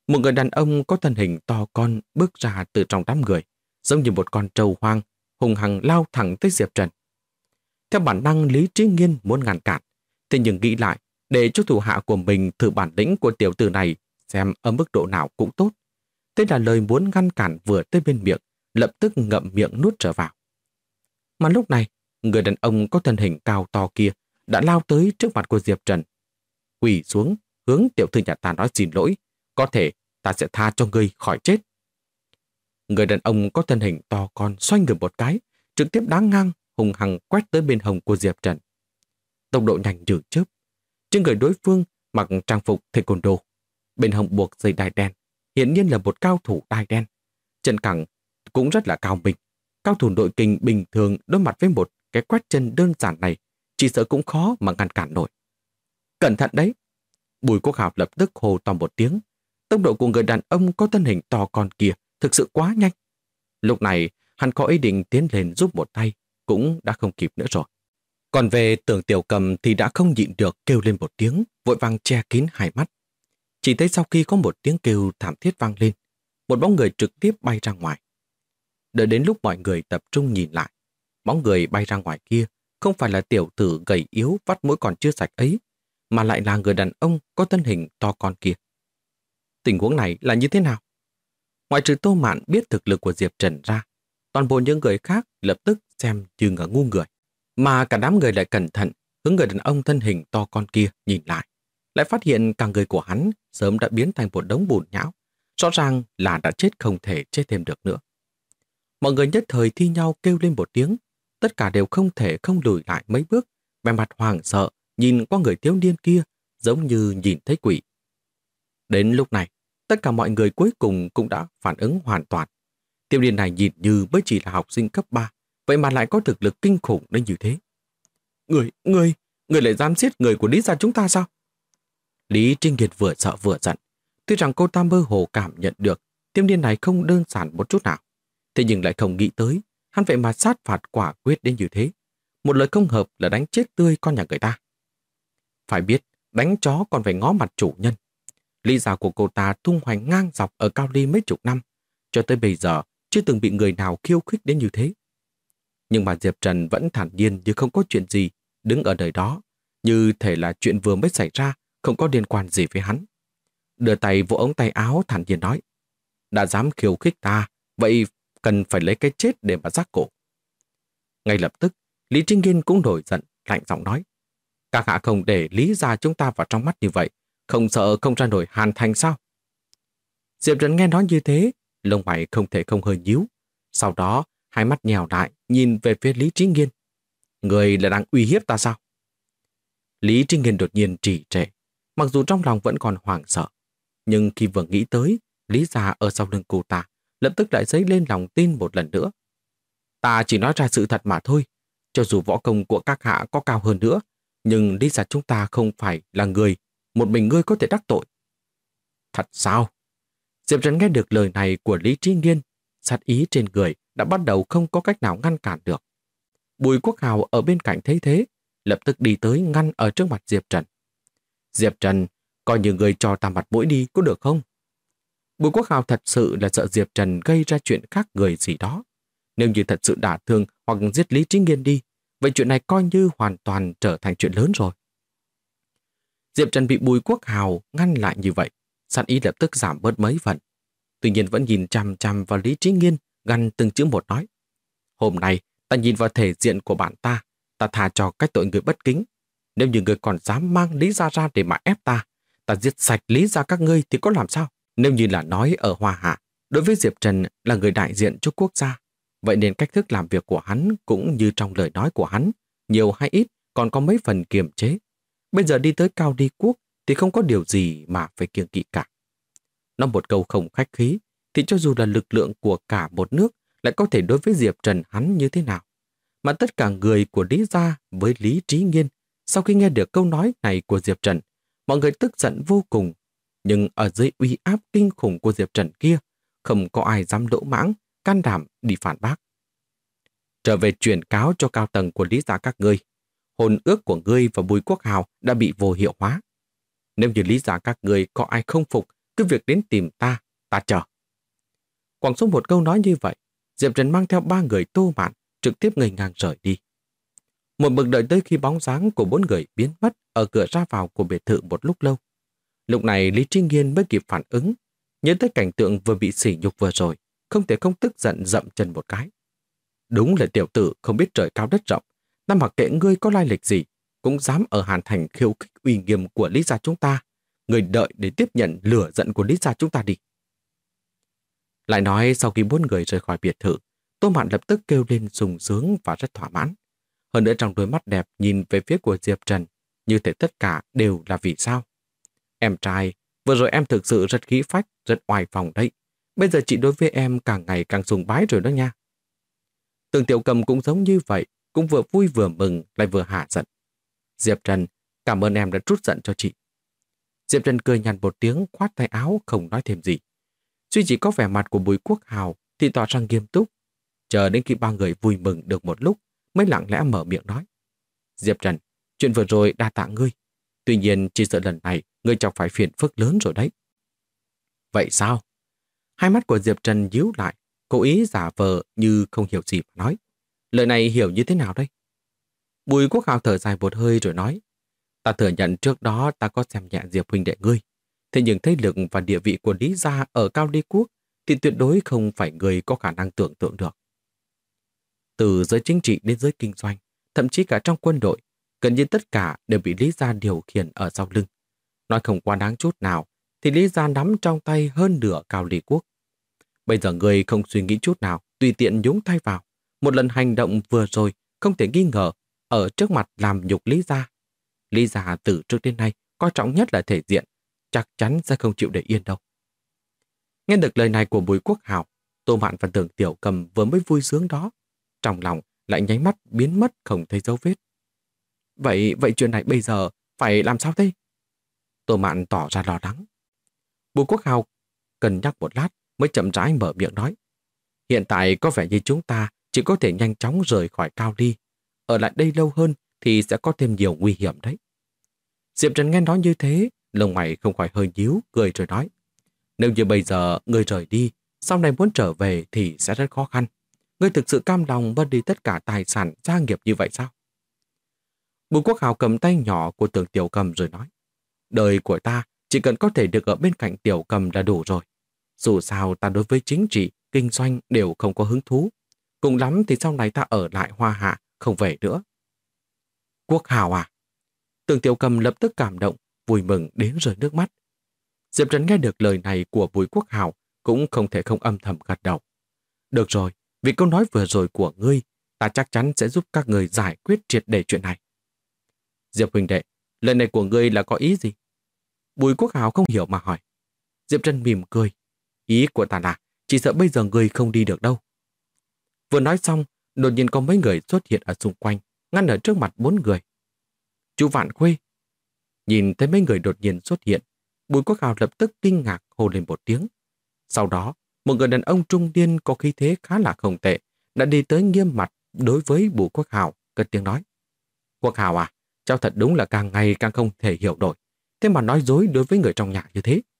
Speaker 1: Một người đàn ông có thân hình to con bước ra từ trong đám người, giống như một con trâu hoang, hùng hăng lao thẳng tới Diệp Trần. Theo bản năng, Lý Trí Nghiên muốn ngăn cản, thế nhưng nghĩ lại, để cho thủ hạ của mình thử bản lĩnh của tiểu tử này xem ở mức độ nào cũng tốt. Thế là lời muốn ngăn cản vừa tới bên miệng, lập tức ngậm miệng nuốt trở vào. Mà lúc này, người đàn ông có thân hình cao to kia đã lao tới trước mặt của Diệp Trần. Quỳ xuống, hướng tiểu thư nhà ta nói xin lỗi, có thể ta sẽ tha cho ngươi khỏi chết. Người đàn ông có thân hình to con xoay người một cái, trực tiếp đá ngang, hùng hăng quét tới bên hông của Diệp Trần. Tốc độ nhanh như chớp. Trên người đối phương mặc trang phục taekwondo, bên hông buộc dây đai đen, hiển nhiên là một cao thủ đai đen. Chân cẳng cũng rất là cao minh. Cao thủ nội kình bình thường đối mặt với một cái quét chân đơn giản này, chỉ sợ cũng khó mà ngăn cản nổi. Cẩn thận đấy! Bùi Quốc Hào lập tức hô to một tiếng. Tốc độ của người đàn ông có thân hình to con kia thực sự quá nhanh. Lúc này, hắn có ý định tiến lên giúp một tay, cũng đã không kịp nữa rồi. Còn về Tưởng Tiểu Cầm thì đã không nhịn được kêu lên một tiếng, vội vàng che kín hai mắt. Chỉ thấy sau khi có một tiếng kêu thảm thiết vang lên, một bóng người trực tiếp bay ra ngoài. Đợi đến lúc mọi người tập trung nhìn lại, bóng người bay ra ngoài kia không phải là tiểu tử gầy yếu vắt mũi còn chưa sạch ấy, mà lại là người đàn ông có thân hình to con kia. Tình huống này là như thế nào? Ngoại trừ Tô Mạn biết thực lực của Diệp Trần ra, toàn bộ những người khác lập tức xem như ngờ ngu người. Mà cả đám người lại cẩn thận hướng người đàn ông thân hình to con kia nhìn lại, lại phát hiện cả người của hắn sớm đã biến thành một đống bùn nhão, rõ ràng là đã chết không thể chết thêm được nữa. Mọi người nhất thời thi nhau kêu lên một tiếng, tất cả đều không thể không lùi lại mấy bước, vẻ mặt hoảng sợ nhìn qua người thiếu niên kia giống như nhìn thấy quỷ. Đến lúc này, tất cả mọi người cuối cùng cũng đã phản ứng hoàn toàn. Thiếu niên này nhìn như mới chỉ là học sinh cấp 3, vậy mà lại có thực lực kinh khủng đến như thế. Người lại dám giết người của Lý gia chúng ta sao? Lý Trinh Kiệt vừa sợ vừa giận. Tuy rằng cô ta mơ hồ cảm nhận được thiếu niên này không đơn giản một chút nào, thế nhưng lại không nghĩ tới hắn vậy mà sát phạt quả quyết đến như thế. Một lời không hợp là đánh chết tươi con nhà người ta. Phải biết, đánh chó còn phải ngó mặt chủ nhân. Lý gia của cô ta tung hoành ngang dọc ở Cao Ly mấy chục năm, cho tới bây giờ chưa từng bị người nào khiêu khích đến như thế. Nhưng mà Diệp Trần vẫn thản nhiên như không có chuyện gì, đứng ở nơi đó, như thể là chuyện vừa mới xảy ra, không có liên quan gì với hắn. Đưa tay vỗ ống tay áo thản nhiên nói, đã dám khiêu khích ta, vậy cần phải lấy cái chết để mà rác cổ. Ngay lập tức, Lý Trinh Nghiên cũng nổi giận, lạnh giọng nói, các hạ không để Lý gia chúng ta vào trong mắt như vậy, không sợ không ra nổi Hàn Thành sao? Diệp Trần nghe nói như thế, lông mày không thể không hơi nhíu. Sau đó, hai mắt nhèo lại, nhìn về phía Lý Trí Nghiên. Người là đang uy hiếp ta sao? Lý Trí Nghiên đột nhiên trì trệ, mặc dù trong lòng vẫn còn hoảng sợ. Nhưng khi vừa nghĩ tới, Lý gia ở sau lưng cô ta, lập tức lại dấy lên lòng tin một lần nữa. Ta chỉ nói ra sự thật mà thôi. Cho dù võ công của các hạ có cao hơn nữa, nhưng Lý gia chúng ta không phải là người một mình ngươi có thể đắc tội. Thật sao? Diệp Trần nghe được lời này của Lý Trí Nghiên, sát ý trên người đã bắt đầu không có cách nào ngăn cản được. Bùi Quốc Hào ở bên cạnh thấy thế, lập tức đi tới ngăn ở trước mặt Diệp Trần. Diệp Trần, coi như người cho ta mặt mũi đi có được không? Bùi Quốc Hào thật sự là sợ Diệp Trần gây ra chuyện khác người gì đó. Nếu như thật sự đả thương hoặc giết Lý Trí Nghiên đi, vậy chuyện này coi như hoàn toàn trở thành chuyện lớn rồi. Diệp Trần bị Bùi Quốc Hào ngăn lại như vậy, sát ý lập tức giảm bớt mấy phần. Tuy nhiên vẫn nhìn chằm chằm vào Lý Trí Nghiên, gằn từng chữ một nói. Hôm nay, ta nhìn vào thể diện của bạn ta tha cho cái tội người bất kính. Nếu như người còn dám mang Lý gia ra để mà ép ta giết sạch Lý gia các ngươi thì có làm sao? Nếu như là nói ở Hoa Hạ, đối với Diệp Trần là người đại diện cho quốc gia, vậy nên cách thức làm việc của hắn cũng như trong lời nói của hắn, nhiều hay ít còn có mấy phần kiềm chế. Bây giờ đi tới Cao Ly Quốc thì không có điều gì mà phải kiêng kỵ cả. Nói một câu không khách khí, thì cho dù là lực lượng của cả một nước lại có thể đối với Diệp Trần hắn như thế nào. Mà tất cả người của Lý gia với Lý Trí Nghiên, sau khi nghe được câu nói này của Diệp Trần, mọi người tức giận vô cùng. Nhưng ở dưới uy áp kinh khủng của Diệp Trần kia, không có ai dám lỗ mãng, can đảm đi phản bác. Trở về truyền cáo cho cao tầng của Lý gia các ngươi, hôn ước của ngươi và Bùi Quốc Hào đã bị vô hiệu hóa. Nếu như Lý gia các ngươi có ai không phục, cứ việc đến tìm ta chờ. Quẳng xuống một câu nói như vậy, Diệp Trần mang theo 3 người Tô Mạn trực tiếp ngây ngang rời đi. Một mực đợi tới khi bóng dáng của 4 người biến mất ở cửa ra vào của biệt thự một lúc lâu. Lúc này Lý Trí Nghiên mới kịp phản ứng, nhớ tới cảnh tượng vừa bị sỉ nhục vừa rồi, không thể không tức giận dậm chân một cái. Đúng là tiểu tử không biết trời cao đất rộng, ta mặc kệ ngươi có lai lịch gì, cũng dám ở Hàn Thành khiêu khích uy nghiêm của Lý gia chúng ta. Ngươi đợi để tiếp nhận lửa giận của Lý gia chúng ta đi. Lại nói sau khi 4 người rời khỏi biệt thự, Tô Mạn lập tức kêu lên sung sướng và rất thỏa mãn. Hơn nữa trong đôi mắt đẹp nhìn về phía của Diệp Trần, như thể tất cả đều là vì sao. Em trai, vừa rồi em thực sự rất khí phách, rất oai phong đấy. Bây giờ chị đối với em càng ngày càng sùng bái rồi đó nha. Tường Tiểu Cầm cũng giống như vậy, cũng vừa vui vừa mừng lại vừa hạ giận. Diệp Trần, cảm ơn em đã trút giận cho chị. Diệp Trần cười nhạt một tiếng, khoát tay áo không nói thêm gì. Duy chỉ có vẻ mặt của Bùi Quốc Hào thì tỏ ra nghiêm túc. Chờ đến khi 3 người vui mừng được một lúc mới lặng lẽ mở miệng nói. Diệp Trần, chuyện vừa rồi đa tạ ngươi. Tuy nhiên chỉ sợ lần này ngươi chẳng phải phiền phức lớn rồi đấy. Vậy sao? Hai mắt của Diệp Trần díu lại, cố ý giả vờ như không hiểu gì mà nói. Lời này hiểu như thế nào đây? Bùi Quốc Hào thở dài một hơi rồi nói. Ta thừa nhận trước đó ta có xem nhẹ Diệp huynh đệ ngươi. Thế nhưng thế lực và địa vị của Lý gia ở Cao Ly Quốc thì tuyệt đối không phải người có khả năng tưởng tượng được. Từ giới chính trị đến giới kinh doanh, thậm chí cả trong quân đội, gần như tất cả đều bị Lý gia điều khiển ở sau lưng. Nói không quá đáng chút nào, thì Lý gia nắm trong tay hơn nửa Cao Ly Quốc. Bây giờ người không suy nghĩ chút nào, tùy tiện nhúng tay vào. Một lần hành động vừa rồi, không thể nghi ngờ, ở trước mặt làm nhục Lý gia. Lý gia từ trước đến nay, coi trọng nhất là thể diện, chắc chắn sẽ không chịu để yên đâu. Nghe được lời này của Bùi Quốc Hào, Tô Mạn và Tưởng Tiểu Cầm vừa mới vui sướng đó, trong lòng lại nháy mắt biến mất không thấy dấu vết. Vậy chuyện này bây giờ phải làm sao thế? Tô Mạn tỏ ra lo lắng. Bùi Quốc Hào cân nhắc một lát mới chậm rãi mở miệng nói. Hiện tại có vẻ như chúng ta chỉ có thể nhanh chóng rời khỏi Cao Ly. Ở lại đây lâu hơn thì sẽ có thêm nhiều nguy hiểm đấy. Diệp Trần nghe nói như thế, lông mày không khỏi hơi nhíu, cười rồi nói. Nếu như bây giờ ngươi rời đi, sau này muốn trở về thì sẽ rất khó khăn. Ngươi thực sự cam lòng mất đi tất cả tài sản gia nghiệp như vậy sao? Bùi Quốc Hào cầm tay nhỏ của Tưởng Tiểu Cầm rồi nói. Đời của ta chỉ cần có thể được ở bên cạnh Tiểu Cầm là đủ rồi. Dù sao ta đối với chính trị, kinh doanh đều không có hứng thú. Cùng lắm thì sau này ta ở lại Hoa Hạ, không về nữa. Quốc Hào à? Tưởng Tiểu Cầm lập tức cảm động, vui mừng đến rơi nước mắt. Diệp Trần nghe được lời này của Bùi Quốc Hào cũng không thể không âm thầm gật đầu. Được rồi, vì câu nói vừa rồi của ngươi, ta chắc chắn sẽ giúp các người giải quyết triệt để chuyện này. Diệp huynh đệ, lời này của ngươi là có ý gì? Bùi Quốc Hào không hiểu mà hỏi. Diệp Trần mỉm cười. Ý của ta là, chỉ sợ bây giờ ngươi không đi được đâu. Vừa nói xong, đột nhiên có mấy người xuất hiện ở xung quanh, ngăn ở trước mặt 4 người. Chú Vạn Khuê. Nhìn thấy mấy người đột nhiên xuất hiện, Bùi Quốc Hào lập tức kinh ngạc hô lên một tiếng. Sau đó, một người đàn ông trung niên có khí thế khá là không tệ đã đi tới nghiêm mặt đối với Bùi Quốc Hào, cất tiếng nói. Quốc Hào à, cháu thật đúng là càng ngày càng không thể hiểu nổi. Thế mà nói dối đối với người trong nhà như thế.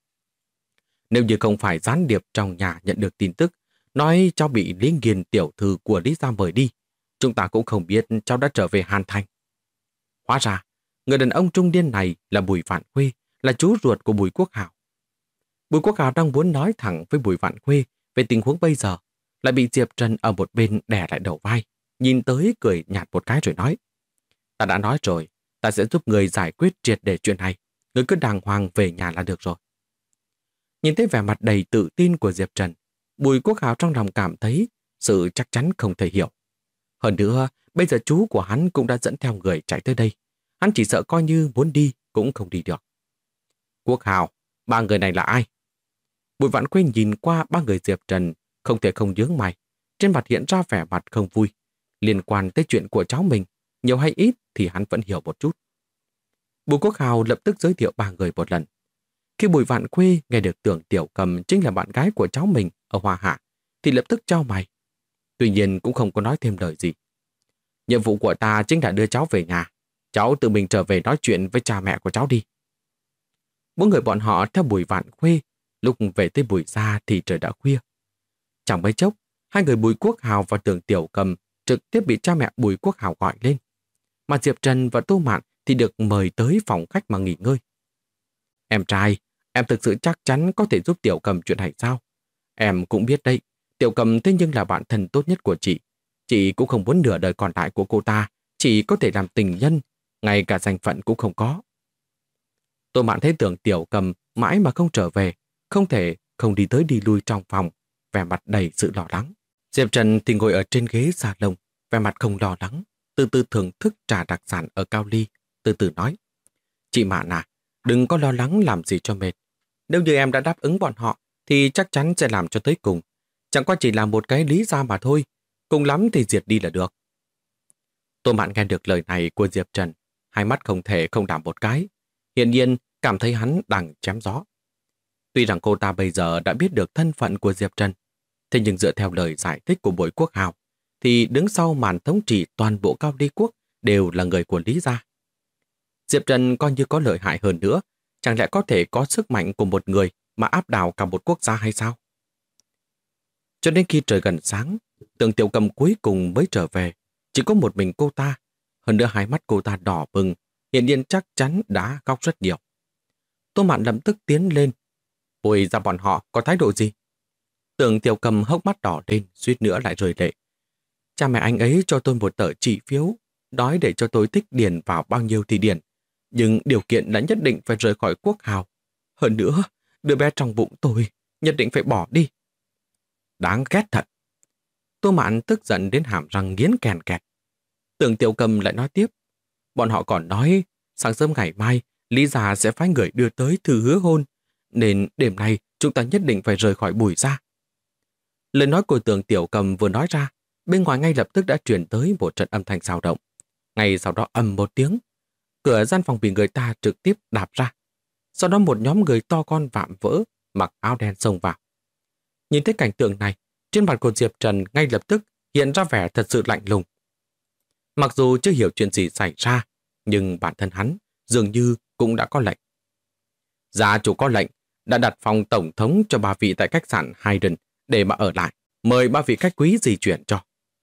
Speaker 1: Nếu như không phải gián điệp trong nhà nhận được tin tức, nói cháu bị Lý Nghiên tiểu thư của Lý gia mời đi, chúng ta cũng không biết cháu đã trở về Hàn Thành. Hóa ra, người đàn ông trung niên này là Bùi Vạn Khuê, là chú ruột của Bùi Quốc Hào. Bùi Quốc Hào đang muốn nói thẳng với Bùi Vạn Khuê về tình huống bây giờ, lại bị Diệp Trần ở một bên đè lại đầu vai, nhìn tới cười nhạt một cái rồi nói. Ta đã nói rồi, ta sẽ giúp người giải quyết triệt để chuyện này, người cứ đàng hoàng về nhà là được rồi. Nhìn thấy vẻ mặt đầy tự tin của Diệp Trần, Bùi Quốc Hào trong lòng cảm thấy sự chắc chắn không thể hiểu. Hơn nữa, bây giờ chú của hắn cũng đã dẫn theo người chạy tới đây. Hắn chỉ sợ coi như muốn đi cũng không đi được. Quốc Hào, 3 người này là ai? Bùi Vạn Khuê nhìn qua 3 người Diệp Trần, không thể không nhướng mày. Trên mặt hiện ra vẻ mặt không vui. Liên quan tới chuyện của cháu mình, nhiều hay ít thì hắn vẫn hiểu một chút. Bùi Quốc Hào lập tức giới thiệu 3 người một lần. Khi Bùi Vạn Khuê nghe được Tưởng Tiểu Cầm chính là bạn gái của cháu mình ở Hoa Hạ, thì lập tức chau mày. Tuy nhiên cũng không có nói thêm lời gì. Nhiệm vụ của ta chính là đưa cháu về nhà. Cháu tự mình trở về nói chuyện với cha mẹ của cháu đi. 4 người bọn họ theo Bùi Vạn Khuê Lúc về tới Bùi gia thì trời đã khuya. Chẳng mấy chốc, hai người Bùi Quốc Hào và Tưởng Tiểu Cầm trực tiếp bị cha mẹ Bùi Quốc Hào gọi lên. Mà Diệp Trần và Tô Mạn thì được mời tới phòng khách mà nghỉ ngơi. Em trai, em thực sự chắc chắn có thể giúp Tiểu Cầm chuyện này sao? Em cũng biết đấy, Tiểu Cầm thế nhưng là bạn thân tốt nhất của chị. Chị cũng không muốn nửa đời còn lại của cô ta, chỉ có thể làm tình nhân, ngay cả danh phận cũng không có. Tô Mạn thấy Tưởng Tiểu Cầm mãi mà không trở về, không thể không đi tới đi lui trong phòng, vẻ mặt đầy sự lo lắng. Diệp Trần thì ngồi ở trên ghế salon, vẻ mặt không lo lắng, từ từ thưởng thức trà đặc sản ở Cao Ly, từ từ nói. Chị Mạn à, đừng có lo lắng làm gì cho mệt. Nếu như em đã đáp ứng bọn họ, thì chắc chắn sẽ làm cho tới cùng. Chẳng qua chỉ là một cái lý do mà thôi, cùng lắm thì diệt đi là được. Tô Mạn nghe được lời này của Diệp Trần, hai mắt không thể không đảo một cái, hiển nhiên cảm thấy hắn đang chém gió. Tuy rằng cô ta bây giờ đã biết được thân phận của Diệp Trần, thế nhưng dựa theo lời giải thích của Bùi Quốc Hào, thì đứng sau màn thống trị toàn bộ Cao Ly Quốc đều là người của Lý gia. Diệp Trần coi như có lợi hại hơn nữa, chẳng lẽ có thể có sức mạnh của một người mà áp đảo cả một quốc gia hay sao? Cho đến khi trời gần sáng, Tưởng Tiểu Cầm cuối cùng mới trở về, chỉ có một mình cô ta, hơn nữa hai mắt cô ta đỏ bừng, hiển nhiên chắc chắn đã khóc rất nhiều. Tô Mạn lập tức tiến lên, Bùi ra bọn họ có thái độ gì? Tưởng Tiểu Cầm hốc mắt đỏ lên, suýt nữa lại rơi lệ. Cha mẹ anh ấy cho tôi một tờ chỉ phiếu, nói để cho tôi thích điền vào bao nhiêu thì điền, nhưng điều kiện là nhất định phải rời khỏi Quốc Hào. Hơn nữa, đứa bé trong bụng tôi nhất định phải bỏ đi. Đáng ghét thật. Tô Mạn tức giận đến hàm răng nghiến kèn kẹt. Tưởng Tiểu Cầm lại nói tiếp. Bọn họ còn nói sáng sớm ngày mai Lý gia sẽ phái người đưa tới thư hứa hôn, nên đêm nay chúng ta nhất định phải rời khỏi Bùi gia. Lời nói của Tưởng Tiểu Cầm vừa nói ra, bên ngoài ngay lập tức đã truyền tới một trận âm thanh xao động. Ngay sau đó ầm một tiếng, cửa gian phòng bị người ta trực tiếp đạp ra. Sau đó một nhóm người to con vạm vỡ, mặc áo đen xông vào. Nhìn thấy cảnh tượng này, trên mặt của Diệp Trần ngay lập tức hiện ra vẻ thật sự lạnh lùng. Mặc dù chưa hiểu chuyện gì xảy ra, nhưng bản thân hắn dường như cũng đã có lệnh. Gia chủ có lệnh, đã đặt phòng tổng thống cho ba vị tại khách sạn Hayden để mà ở lại, mời ba vị khách quý di chuyển cho.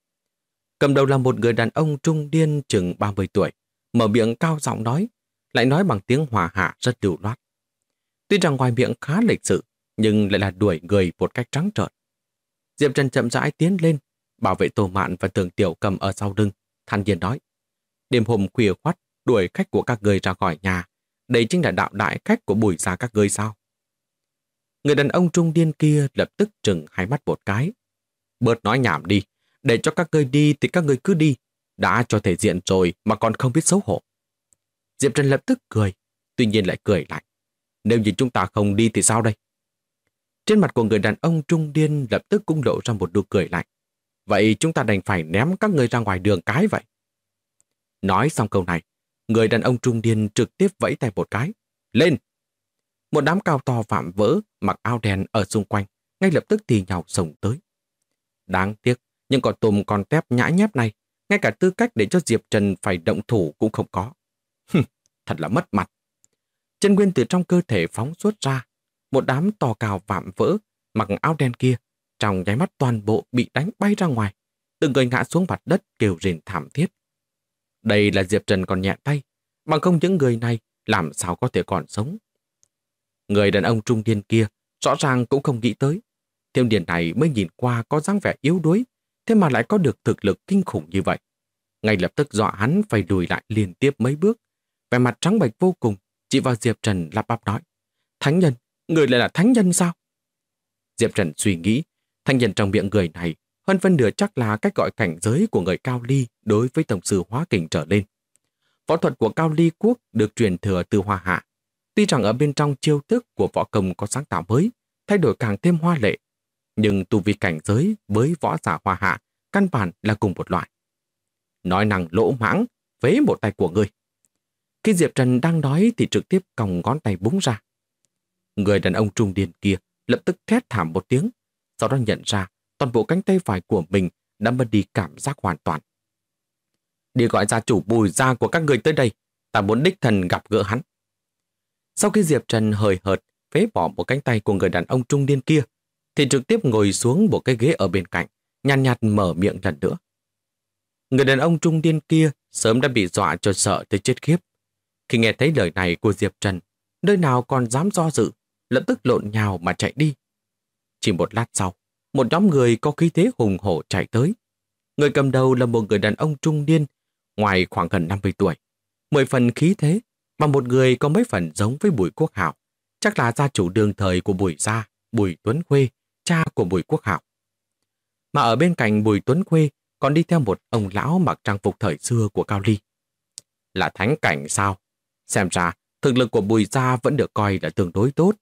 Speaker 1: Cầm đầu là một người đàn ông trung niên chừng 30 tuổi, mở miệng cao giọng nói, lại nói bằng tiếng hòa hạ rất lưu loát. Tuy rằng ngoài miệng khá lịch sự, nhưng lại là đuổi người một cách trắng trợn. Diệp Trần chậm rãi tiến lên, bảo vệ Tô Mạn và Tưởng Tiểu Cầm ở sau lưng, thản nhiên nói, đêm hôm khuya khoắt đuổi khách của các ngươi ra khỏi nhà, đây chính là đạo đại khách của Bùi gia các ngươi sao? Người đàn ông trung niên kia lập tức trừng hai mắt một cái. Bớt nói nhảm đi, để cho các ngươi đi thì các ngươi cứ đi, đã cho thể diện rồi mà còn không biết xấu hổ. Diệp Trần lập tức cười, tuy nhiên lại cười lại. Nếu như chúng ta không đi thì sao đây? Trên mặt của người đàn ông trung niên lập tức cũng lộ ra một nụ cười lạnh. Vậy chúng ta đành phải ném các ngươi ra ngoài đường cái vậy. Nói xong câu này, người đàn ông trung niên trực tiếp vẫy tay một cái. Lên! Một đám cao to vạm vỡ, mặc áo đen ở xung quanh, ngay lập tức thì nhào xông tới. Đáng tiếc, những con tôm con tép nhã nhép này, ngay cả tư cách để cho Diệp Trần phải động thủ cũng không có. Thật là mất mặt. Chân nguyên từ trong cơ thể phóng xuất ra, một đám to cao vạm vỡ, mặc áo đen kia, trong nháy mắt toàn bộ bị đánh bay ra ngoài, từng người ngã xuống mặt đất kêu rền thảm thiết. Đây là Diệp Trần còn nhẹ tay, bằng không những người này làm sao có thể còn sống. Người đàn ông trung niên kia rõ ràng cũng không nghĩ tới. Thiếu niên này mới nhìn qua có dáng vẻ yếu đuối, thế mà lại có được thực lực kinh khủng như vậy. Ngay lập tức dọa hắn phải lùi lại liên tiếp mấy bước, vẻ mặt trắng bệch vô cùng, chỉ vào Diệp Trần lắp bắp nói. Thánh nhân, người lại là thánh nhân sao? Diệp Trần suy nghĩ, thánh nhân trong miệng người này hơn phân nửa chắc là cách gọi cảnh giới của người Cao Ly đối với tổng sư hóa kình trở lên. Võ thuật của Cao Ly quốc được truyền thừa từ Hoa Hạ. Tuy rằng ở bên trong chiêu thức của võ công có sáng tạo mới, thay đổi càng thêm hoa lệ, nhưng tu vi cảnh giới với võ giả Hoa Hạ căn bản là cùng một loại. Nói năng lỗ mãng, phế một tay của ngươi. Khi Diệp Trần đang nói thì trực tiếp còng ngón tay búng ra. Người đàn ông trung niên kia lập tức thét thảm một tiếng, sau đó nhận ra toàn bộ cánh tay phải của mình đã mất đi cảm giác hoàn toàn. Đi gọi gia chủ Bùi gia của các người tới đây, ta muốn đích thân gặp gỡ hắn. Sau khi Diệp Trần hời hợt phế bỏ một cánh tay của người đàn ông trung niên kia, thì trực tiếp ngồi xuống một cái ghế ở bên cạnh, nhàn nhạt mở miệng lần nữa. Người đàn ông trung niên kia sớm đã bị dọa cho sợ tới chết khiếp. Khi nghe thấy lời này của Diệp Trần, nơi nào còn dám do dự, lập tức lộn nhào mà chạy đi. Chỉ một lát sau, một nhóm người có khí thế hùng hổ chạy tới. Người cầm đầu là một người đàn ông trung niên, ngoài khoảng gần 50 tuổi. 10 phần khí thế, mà một người có mấy phần giống với Bùi Quốc Hạo, chắc là gia chủ đương thời của Bùi gia, Bùi Tuấn Khuê, cha của Bùi Quốc Hạo. Mà ở bên cạnh Bùi Tuấn Khuê còn đi theo một ông lão mặc trang phục thời xưa của Cao Ly. Là thánh cảnh sao? Xem ra, thực lực của Bùi gia vẫn được coi là tương đối tốt.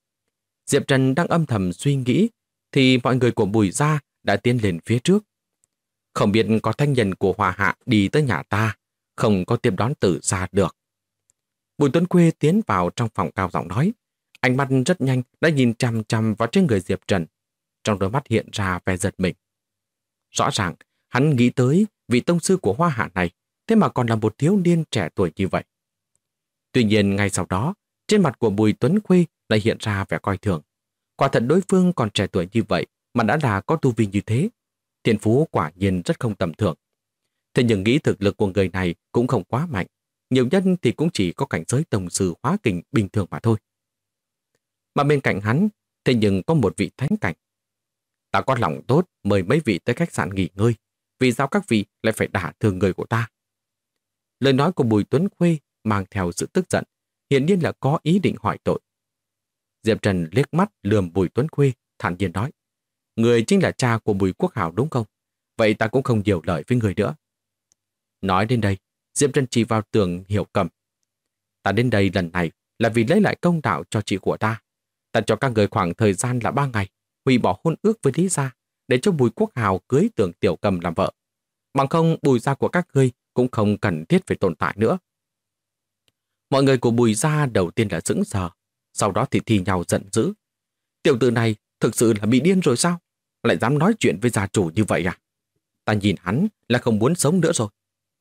Speaker 1: Diệp Trần đang âm thầm suy nghĩ, thì mọi người của Bùi gia đã tiến lên phía trước. Không biết có thanh nhân của Hòa Hạ đi tới nhà ta, không có tiếp đón từ xa được. Bùi Tuấn Khuê tiến vào trong phòng cao giọng nói, ánh mắt rất nhanh đã nhìn chằm chằm vào trên người Diệp Trần, trong đôi mắt hiện ra vẻ giật mình. Rõ ràng, hắn nghĩ tới vị tông sư của Hoa Hạ này, thế mà còn là một thiếu niên trẻ tuổi như vậy. Tuy nhiên ngay sau đó, trên mặt của Bùi Tuấn Khuê lại hiện ra vẻ coi thường. Quả thật đối phương còn trẻ tuổi như vậy mà đã là có tu vi như thế. Thiên phú quả nhiên rất không tầm thường. Thế nhưng nghĩ thực lực của người này cũng không quá mạnh. Nhiều nhất thì cũng chỉ có cảnh giới tông sư hóa kình bình thường mà thôi. Mà bên cạnh hắn, thế nhưng có một vị thánh cảnh. Ta có lòng tốt mời mấy vị tới khách sạn nghỉ ngơi. Vì sao các vị lại phải đả thương người của ta? Lời nói của Bùi Tuấn Khuê mang theo sự tức giận, hiển nhiên là có ý định hỏi tội. Diệp Trần liếc mắt lườm Bùi Tuấn Khuê, thản nhiên nói, người chính là cha của Bùi Quốc Hạo đúng không? Vậy ta cũng không nhiều lời với người nữa. Nói đến đây, Diệp Trần chỉ vào tường Hiểu Cầm. Ta đến đây lần này là vì lấy lại công đạo cho chị của ta. Ta cho các người khoảng thời gian là 3 ngày, hủy bỏ hôn ước với Lý gia, để cho Bùi Quốc Hạo cưới Tưởng Tiểu Cầm làm vợ. Bằng không Bùi gia của các ngươi cũng không cần thiết phải tồn tại nữa. Mọi người của Bùi gia đầu tiên là sững sờ, sau đó thì thi nhau giận dữ. Tiểu tử này thực sự là bị điên rồi sao? Lại dám nói chuyện với gia chủ như vậy à? Ta nhìn hắn là không muốn sống nữa rồi.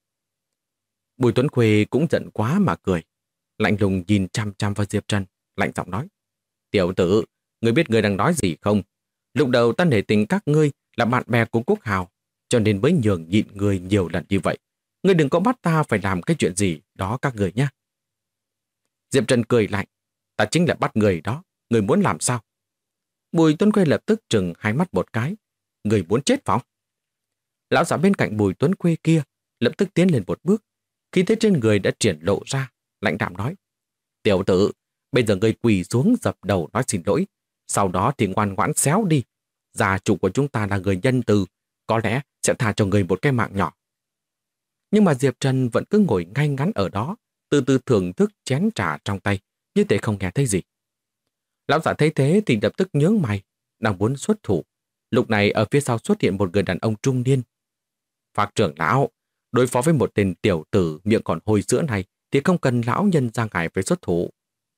Speaker 1: Bùi Tuấn Khuê cũng giận quá mà cười. Lạnh lùng nhìn chăm chăm vào Diệp Trần, lạnh giọng nói. Tiểu tử, ngươi biết ngươi đang nói gì không? Lúc đầu ta nể tình các ngươi là bạn bè của Quốc Hào, cho nên mới nhường nhịn ngươi nhiều lần như vậy. Ngươi đừng có bắt ta phải làm cái chuyện gì đó các người nhé. Diệp Trần cười lạnh. Ta chính là bắt người đó, người muốn làm sao? Bùi Tuấn Khuê lập tức trừng hai mắt một cái. Người muốn chết phóng. Lão giả bên cạnh Bùi Tuấn Khuê kia lập tức tiến lên một bước. Khí thế trên người đã triển lộ ra, lãnh đạm nói. Tiểu tử, bây giờ người quỳ xuống dập đầu nói xin lỗi. Sau đó thì ngoan ngoãn xéo đi. Gia chủ của chúng ta là người nhân từ, có lẽ sẽ tha cho người một cái mạng nhỏ. Nhưng mà Diệp Trần vẫn cứ ngồi ngay ngắn ở đó, từ từ thưởng thức chén trà trong tay, như thể không nghe thấy gì. Lão giả thấy thế thì lập tức nhướng mày, đang muốn xuất thủ. Lúc này ở phía sau xuất hiện một người đàn ông trung niên. Phác trưởng lão, đối phó với một tên tiểu tử miệng còn hôi sữa này thì không cần lão nhân ra ngài phải xuất thủ.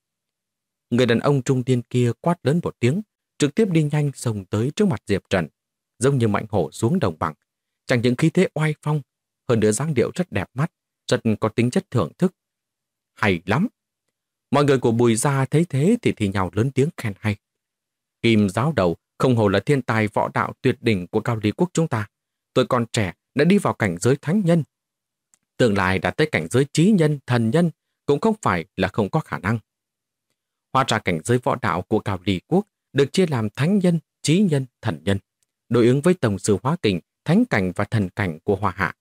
Speaker 1: Người đàn ông trung niên kia quát lớn một tiếng, trực tiếp đi nhanh xông tới trước mặt Diệp Trần, giống như mãnh hổ xuống đồng bằng. Chẳng những khí thế oai phong, hơn nữa dáng điệu rất đẹp mắt, rất có tính chất thưởng thức. Hay lắm! Mọi người của Bùi gia thấy thế thì thi nhau lớn tiếng khen hay. Kim giáo đầu không hổ là thiên tài võ đạo tuyệt đỉnh của Cao Ly quốc chúng ta. Tôi còn trẻ đã đi vào cảnh giới thánh nhân. Tương lai đã tới cảnh giới trí nhân, thần nhân cũng không phải là không có khả năng. Hóa ra cảnh giới võ đạo của Cao Ly quốc được chia làm thánh nhân, trí nhân, thần nhân, đối ứng với tổng sư hóa kình, thánh cảnh và thần cảnh của Hoa Hạ.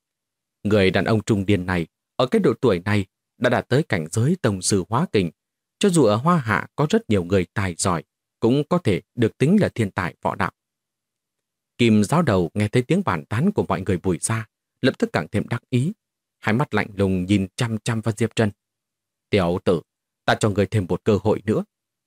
Speaker 1: Người đàn ông trung niên này ở cái độ tuổi này đã đạt tới cảnh giới tổng sư hóa kình. Cho dù ở Hoa Hạ có rất nhiều người tài giỏi, cũng có thể được tính là thiên tài võ đạo. Kim giáo đầu nghe thấy tiếng bàn tán của mọi người Bùi gia, lập tức càng thêm đắc ý. Hai mắt lạnh lùng nhìn chăm chăm vào Diệp Trần. Tiểu tử, ta cho người thêm một cơ hội nữa.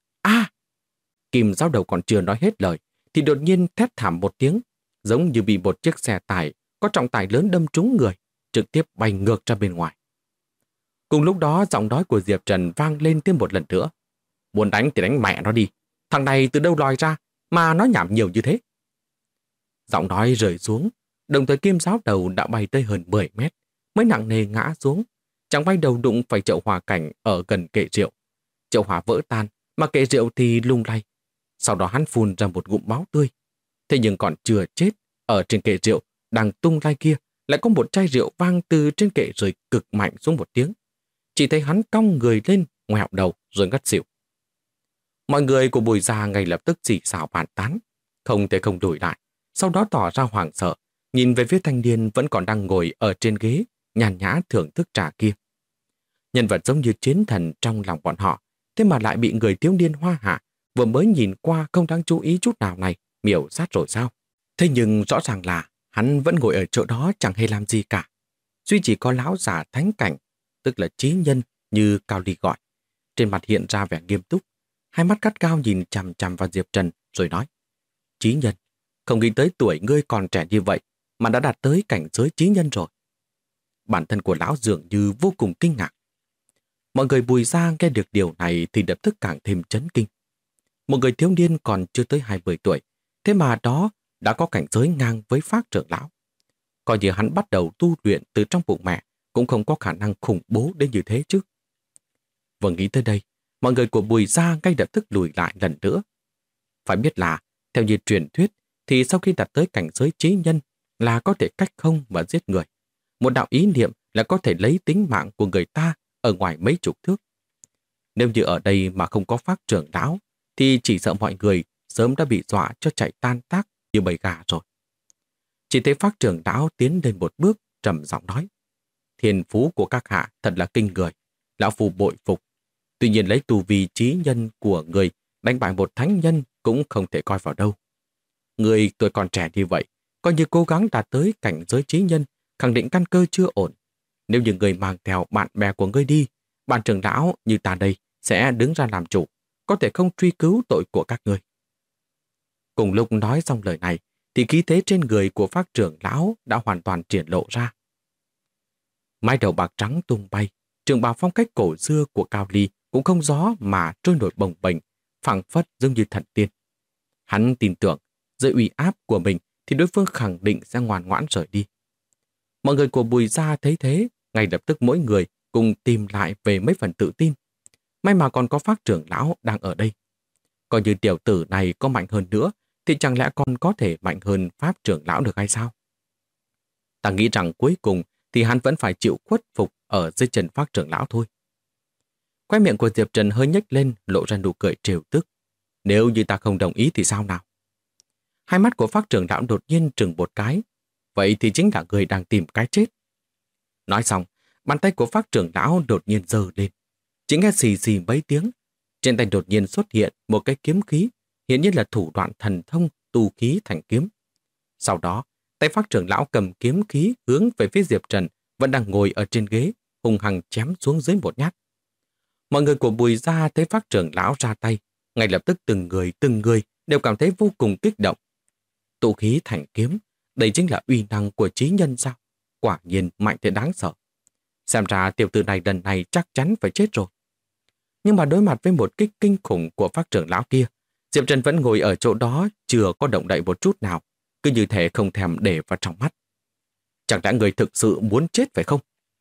Speaker 1: Kim giáo đầu còn chưa nói hết lời, thì đột nhiên thét thảm một tiếng, giống như bị một chiếc xe tải có trọng tải lớn đâm trúng người, trực tiếp bay ngược ra bên ngoài. Cùng lúc đó, giọng nói của Diệp Trần vang lên thêm một lần nữa. Muốn đánh thì đánh mẹ nó đi. Thằng này từ đâu lòi ra mà nói nhảm nhiều như thế? Giọng nói rơi xuống, đồng thời Kim giáo đầu đã bay tới hơn 10 mét, mới nặng nề ngã xuống. Chẳng bay đầu đụng phải chậu hòa cảnh ở gần kệ rượu. Chậu hòa vỡ tan, mà kệ rượu thì lung lay. Sau đó hắn phun ra một ngụm máu tươi. Thế nhưng còn chưa chết, ở trên kệ rượu đang tung lay kia lại có một chai rượu vang từ trên kệ rơi cực mạnh xuống một tiếng. Chỉ thấy hắn cong người lên, ngoẹo đầu rồi ngất xỉu. Mọi người của Bùi gia ngay lập tức xì xào bàn tán, không thể không đổi lại. Sau đó tỏ ra hoảng sợ, nhìn về phía thanh niên vẫn còn đang ngồi ở trên ghế, nhàn nhã thưởng thức trà kia. Nhân vật giống như chiến thần trong lòng bọn họ, thế mà lại bị người thiếu niên hoa hạ vừa mới nhìn qua không đáng chú ý chút nào này miểu sát rồi sao? Thế nhưng rõ ràng là hắn vẫn ngồi ở chỗ đó chẳng hề làm gì cả. Duy chỉ có lão giả thánh cảnh, tức là trí nhân như Cao Ly gọi. Trên mặt hiện ra vẻ nghiêm túc, hai mắt gắt gao nhìn chằm chằm vào Diệp Trần rồi nói: Trí nhân, không nghĩ tới tuổi ngươi còn trẻ như vậy mà đã đạt tới cảnh giới trí nhân rồi. Bản thân của lão dường như vô cùng kinh ngạc. Mọi người Bùi gia nghe được điều này thì lập tức càng thêm chấn kinh. Một người thiếu niên còn chưa tới 20 tuổi, thế mà đó đã có cảnh giới ngang với Phác trưởng lão. Coi như hắn bắt đầu tu luyện từ trong bụng mẹ cũng không có khả năng khủng bố đến như thế chứ. Vừa nghĩ tới đây, mọi người của Bùi gia ngay lập tức lùi lại lần nữa. Phải biết là, theo như truyền thuyết, thì sau khi đạt tới cảnh giới trí nhân là có thể cách không mà giết người. Một đạo ý niệm là có thể lấy tính mạng của người ta ở ngoài mấy chục thước. Nếu như ở đây mà không có Phác trưởng lão, thì chỉ sợ mọi người sớm đã bị dọa cho chạy tan tác như bầy gà rồi. Chỉ thấy Phác trưởng lão tiến lên một bước, trầm giọng nói: Thiên phú của các hạ thật là kinh người, lão phu bội phục. Tuy nhiên lấy tu vi trí nhân của người đánh bại một thánh nhân cũng không thể coi vào đâu. Người tuổi còn trẻ như vậy, coi như cố gắng đạt tới cảnh giới trí nhân, khẳng định căn cơ chưa ổn. Nếu như người mang theo bạn bè của ngươi đi, ban trưởng lão như ta đây sẽ đứng ra làm chủ, có thể không truy cứu tội của các ngươi. Cùng lúc nói xong lời này, thì khí thế trên người của Phác trưởng lão đã hoàn toàn triển lộ ra. Mái đầu bạc trắng tung bay, trường bào phong cách cổ xưa của Cao Ly cũng không gió mà trôi nổi bồng bềnh, phảng phất giống như thần tiên. Hắn tin tưởng, dưới uy áp của mình thì đối phương khẳng định sẽ ngoan ngoãn rời đi. Mọi người của Bùi gia thấy thế, ngay lập tức mỗi người cùng tìm lại về mấy phần tự tin. May mà còn có Phác trưởng lão đang ở đây. Coi như tiểu tử này có mạnh hơn nữa, thì chẳng lẽ còn có thể mạnh hơn Pháp trưởng lão được hay sao? Ta nghĩ rằng cuối cùng thì hắn vẫn phải chịu khuất phục ở dưới chân Phác trưởng lão thôi. Khóe miệng của Diệp Trần hơi nhếch lên, lộ ra nụ cười trêu tức. Nếu như ta không đồng ý thì sao nào? Hai mắt của Phác trưởng lão đột nhiên trừng một cái. Vậy thì chính là người đang tìm cái chết. Nói xong, bàn tay của Phác trưởng lão đột nhiên giơ lên. Chỉ nghe xì xì mấy tiếng. Trên tay đột nhiên xuất hiện một cái kiếm khí, hiển nhiên là thủ đoạn thần thông tu khí thành kiếm. Sau đó, tay Phác trưởng lão cầm kiếm khí hướng về phía Diệp Trần vẫn đang ngồi ở trên ghế, hung hăng chém xuống dưới một nhát. Mọi người của Bùi gia thấy Phác trưởng lão ra tay, ngay lập tức từng người đều cảm thấy vô cùng kích động. Tụ khí thành kiếm, đây chính là uy năng của trí nhân sao? Quả nhiên mạnh thế đáng sợ. Xem ra tiểu tử này lần này chắc chắn phải chết rồi. Nhưng mà đối mặt với một kích kinh khủng của Phác trưởng lão kia, Diệp Trần vẫn ngồi ở chỗ đó, chưa có động đậy một chút nào, cứ như thể không thèm để vào trong mắt. Chẳng lẽ người thực sự muốn chết phải không?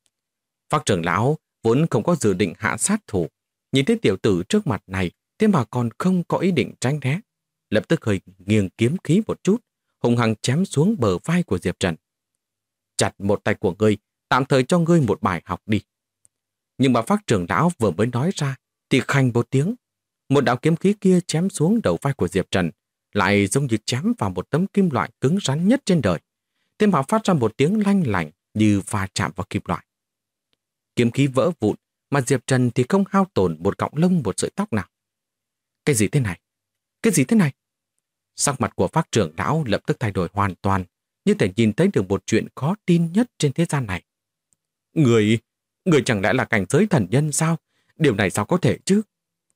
Speaker 1: Phác trưởng lão vốn không có dự định hạ sát thủ, nhìn thấy tiểu tử trước mặt này, thế mà còn không có ý định tránh né, lập tức hơi nghiêng kiếm khí một chút, hung hăng chém xuống bờ vai của Diệp Trần. Chặt một tay của ngươi, tạm thời cho ngươi một bài học đi. Nhưng mà Phác trưởng lão vừa mới nói ra, thì khanh một tiếng, một đạo kiếm khí kia chém xuống đầu vai của Diệp Trần, lại giống như chém vào một tấm kim loại cứng rắn nhất trên đời. Thế mà phát ra một tiếng lanh lảnh như va chạm vào kim loại. Kiếm khí vỡ vụn, mà Diệp Trần thì không hao tổn một cọng lông một sợi tóc nào. Cái gì thế này? Cái gì thế này? Sắc mặt của Phác trưởng lão lập tức thay đổi hoàn toàn, như thể nhìn thấy được một chuyện khó tin nhất trên thế gian này. Người chẳng lẽ là cảnh giới thần nhân sao? Điều này sao có thể chứ?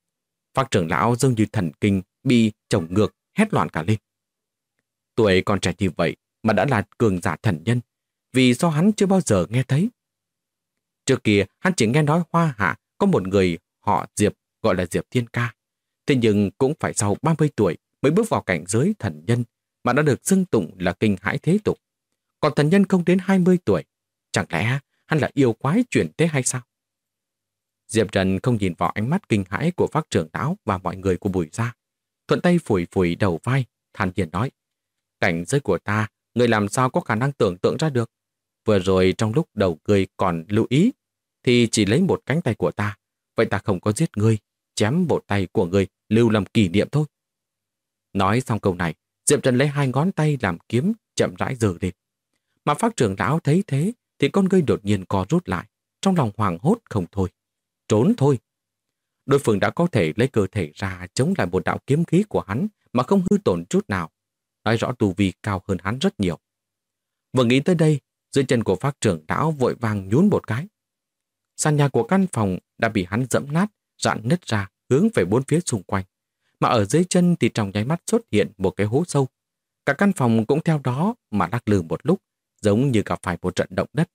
Speaker 1: Phác trưởng lão giống như thần kinh bị chồng ngược, hét loạn cả lên. Tuổi còn trẻ như vậy mà đã là cường giả thần nhân, vì do hắn chưa bao giờ nghe thấy. Trước kia hắn chỉ nghe nói Hoa Hạ có một người họ Diệp gọi là Diệp Thiên Ca. Thế nhưng cũng phải sau 30 tuổi mới bước vào cảnh giới thần nhân mà đã được xưng tụng là kinh hãi thế tục. Còn thần nhân không đến 20 tuổi, chẳng lẽ hắn là yêu quái chuyển thế hay sao? Diệp Trần không nhìn vào ánh mắt kinh hãi của Phác trưởng lão và mọi người của Bùi gia. Thuận tay phủi phủi đầu vai, thản nhiên nói. Cảnh giới của ta, người làm sao có khả năng tưởng tượng ra được. Vừa rồi trong lúc đầu người còn lưu ý, thì chỉ lấy một cánh tay của ta. Vậy ta không có giết ngươi, chém bộ tay của ngươi lưu làm kỷ niệm thôi. Nói xong câu này, Diệp Trần lấy 2 ngón tay làm kiếm, chậm rãi giơ lên. Mà Phác trưởng lão thấy thế, thì con ngươi đột nhiên co rút lại, trong lòng hoảng hốt không thôi. Trốn thôi. Đối phương đã có thể lấy cơ thể ra chống lại một đạo kiếm khí của hắn mà không hư tổn chút nào. Nói rõ tu vi cao hơn hắn rất nhiều. Vừa nghĩ tới đây, dưới chân của Phác trưởng lão vội vàng nhún một cái. Sàn nhà của căn phòng đã bị hắn dẫm nát, rạn nứt ra hướng về 4 phía xung quanh. Mà ở dưới chân thì trong nháy mắt xuất hiện một cái hố sâu. Cả căn phòng cũng theo đó mà lắc lư một lúc, giống như gặp phải một trận động đất.